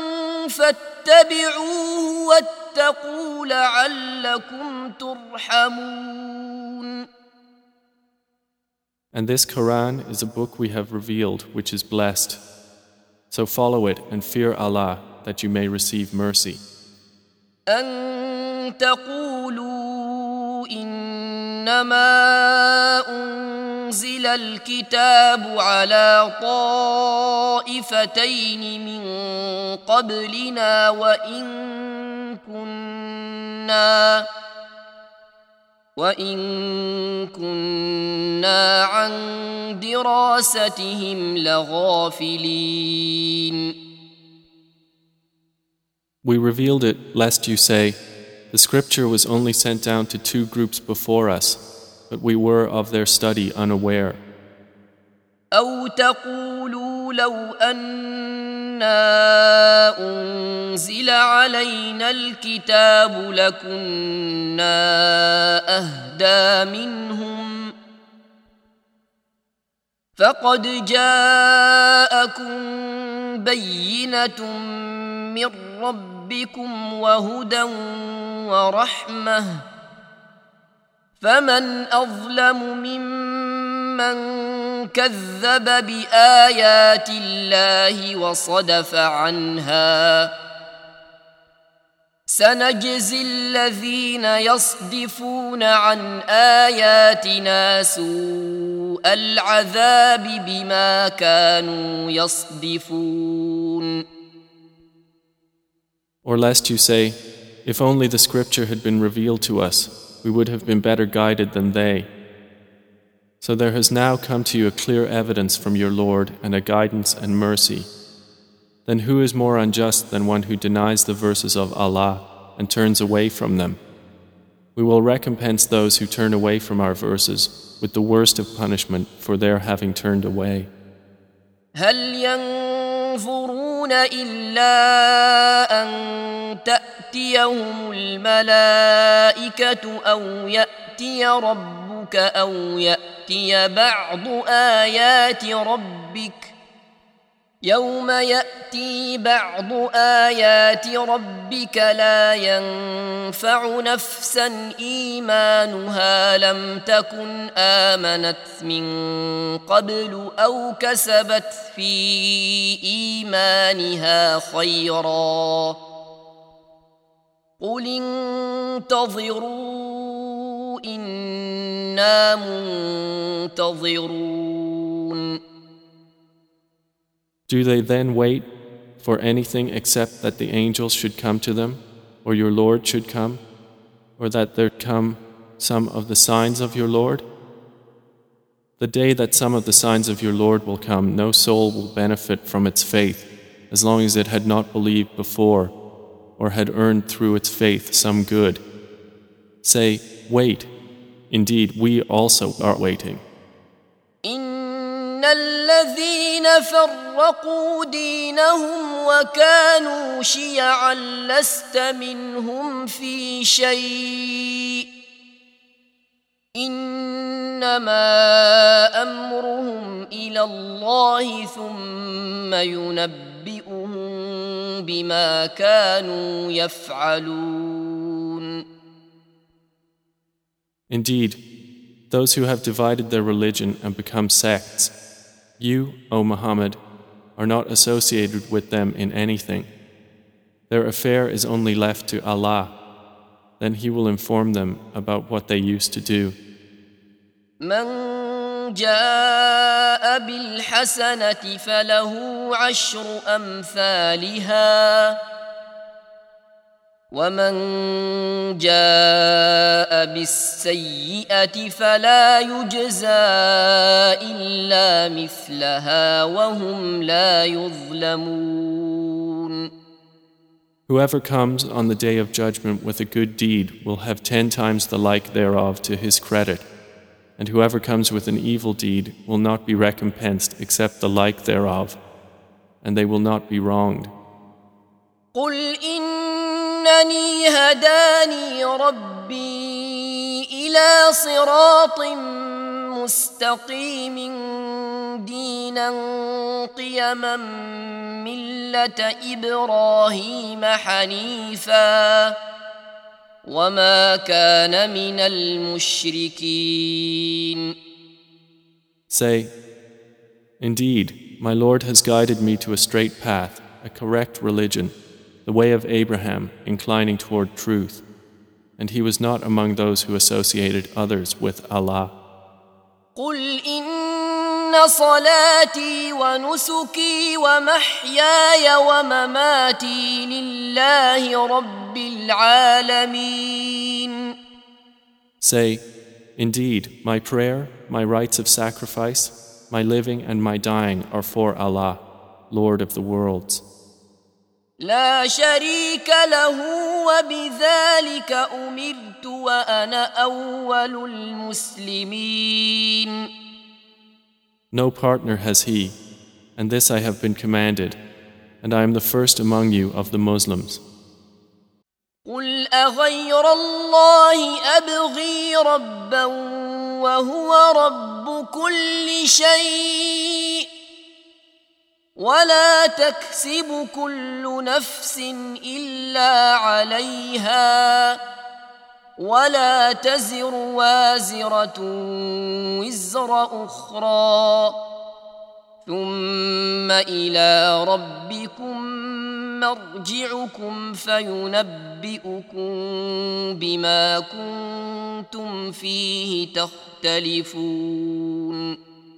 فاتبعوه واتقوا لعلكم ترحمون. And this Quran is a book we have revealed which is blessed. So follow it and fear Allah that you may receive mercy. أن تقولوا إنما أنزل الكتاب على طائفتين من قبلنا وإن كنا عن دراستهم لغافلين. We revealed it lest you say, the scripture was only sent down to 2 groups before us, but we were of their study unaware. أو تقولوا لو أنا أنزل علينا الكتاب لكنا أهدى منهم فقد جاءكم بينة من ربكم وهدى ورحمة فمن أظلم ممن كذب بآيات الله وصدف عنها سنجزي الذين يصدفون عن آياتنا سوء العذاب بما كانوا يصدفون. Or lest you say, if only the scripture had been revealed to us, we would have been better guided than they. So there has now come to you a clear evidence from your Lord and a guidance and mercy. Then who is more unjust than one who denies the verses of Allah and turns away from them? We will recompense those who turn away from our verses with the worst of punishment for their having turned away. هل ينظرون إلا أن تأتيهم الملائكة أو يأتي ربك أو يأتي بعض آيات ربك يوم يأتي بعض آيات ربك لا ينفع نفسا إيمانها لم تكن آمنت من قبل أو كسبت في إيمانها خيرا قل انتظروا إنا منتظرون. Do they then wait for anything except that the angels should come to them? or your Lord should come, or that there come some of the signs of your Lord? The day that some of the signs of your Lord will come, no soul will benefit from its faith as long as it had not believed before or had earned through its faith some good. Say, wait, indeed we also are waiting. إن الذين فرقوا دينهم وكانوا شيعا لست منهم في شيء إنما أمرهم إلى الله ثم ينبئهم بما كانوا يفعلون. Indeed, those who have divided their religion and become sects, you, O Muhammad, are not associated with them in anything. Their affair is only left to Allah. Then He will inform them about what they used to do. من جاء بالحسنة فله عشر أمثالها ومن جاء بالسيئة فلا يجزى إلا مثلها وهم لا يظلمون. Whoever comes on the day of judgment with a good deed will have 10 times the like thereof to his credit, and whoever comes with an evil deed will not be recompensed except the like thereof, and they will not be wronged. قل إنني هداني ربي إلى صراط مستقيم دينا قيما ملة إبراهيم حنيفا وما كان من المشركين. Say, indeed, my Lord has guided me to a straight path, a correct religion, the way of Abraham, inclining toward truth, and he was not among those who associated others with Allah. قل إن صلاتي ونسكي ومحياي ومماتي لله رب العالمين. Say, indeed, my prayer, my rites of sacrifice, my living and my dying are for Allah, Lord of the worlds. لا شريك له وبذلك أمرت وأنا أول المسلمين. No partner has he, and this I have been commanded, and I am the first among you of the Muslims. قل أغير الله أبغي ربا وهو رب كل شيء ولا تكسب كل نفس إلا عليها ولا تزر وازرة وزر أخرى ثم إلى ربكم مرجعكم فينبئكم بما كنتم فيه تختلفون.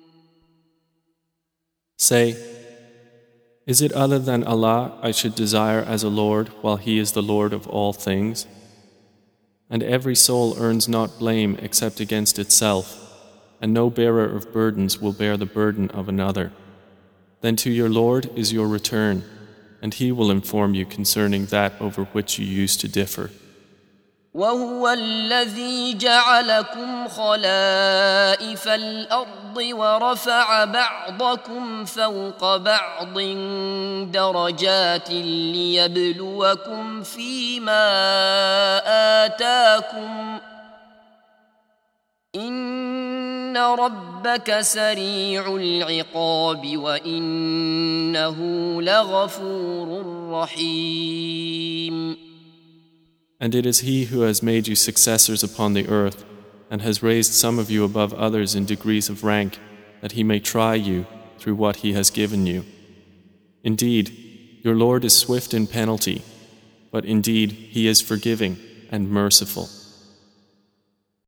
Say, is it other than Allah I should desire as a Lord while He is the Lord of all things? And every soul earns not blame except against itself, and no bearer of burdens will bear the burden of another. Then to your Lord is your return, and He will inform you concerning that over which you used to differ. وهو الذي جعلكم خلائف الأرض ورفع بعضكم فوق بعض درجات ليبلوكم فيما آتاكم إن ربك سريع العقاب وإنه لغفور رحيم. And it is He who has made you successors upon the earth and has raised some of you above others in degrees of rank that He may try you through what He has given you. Indeed, your Lord is swift in penalty, but indeed He is forgiving and merciful.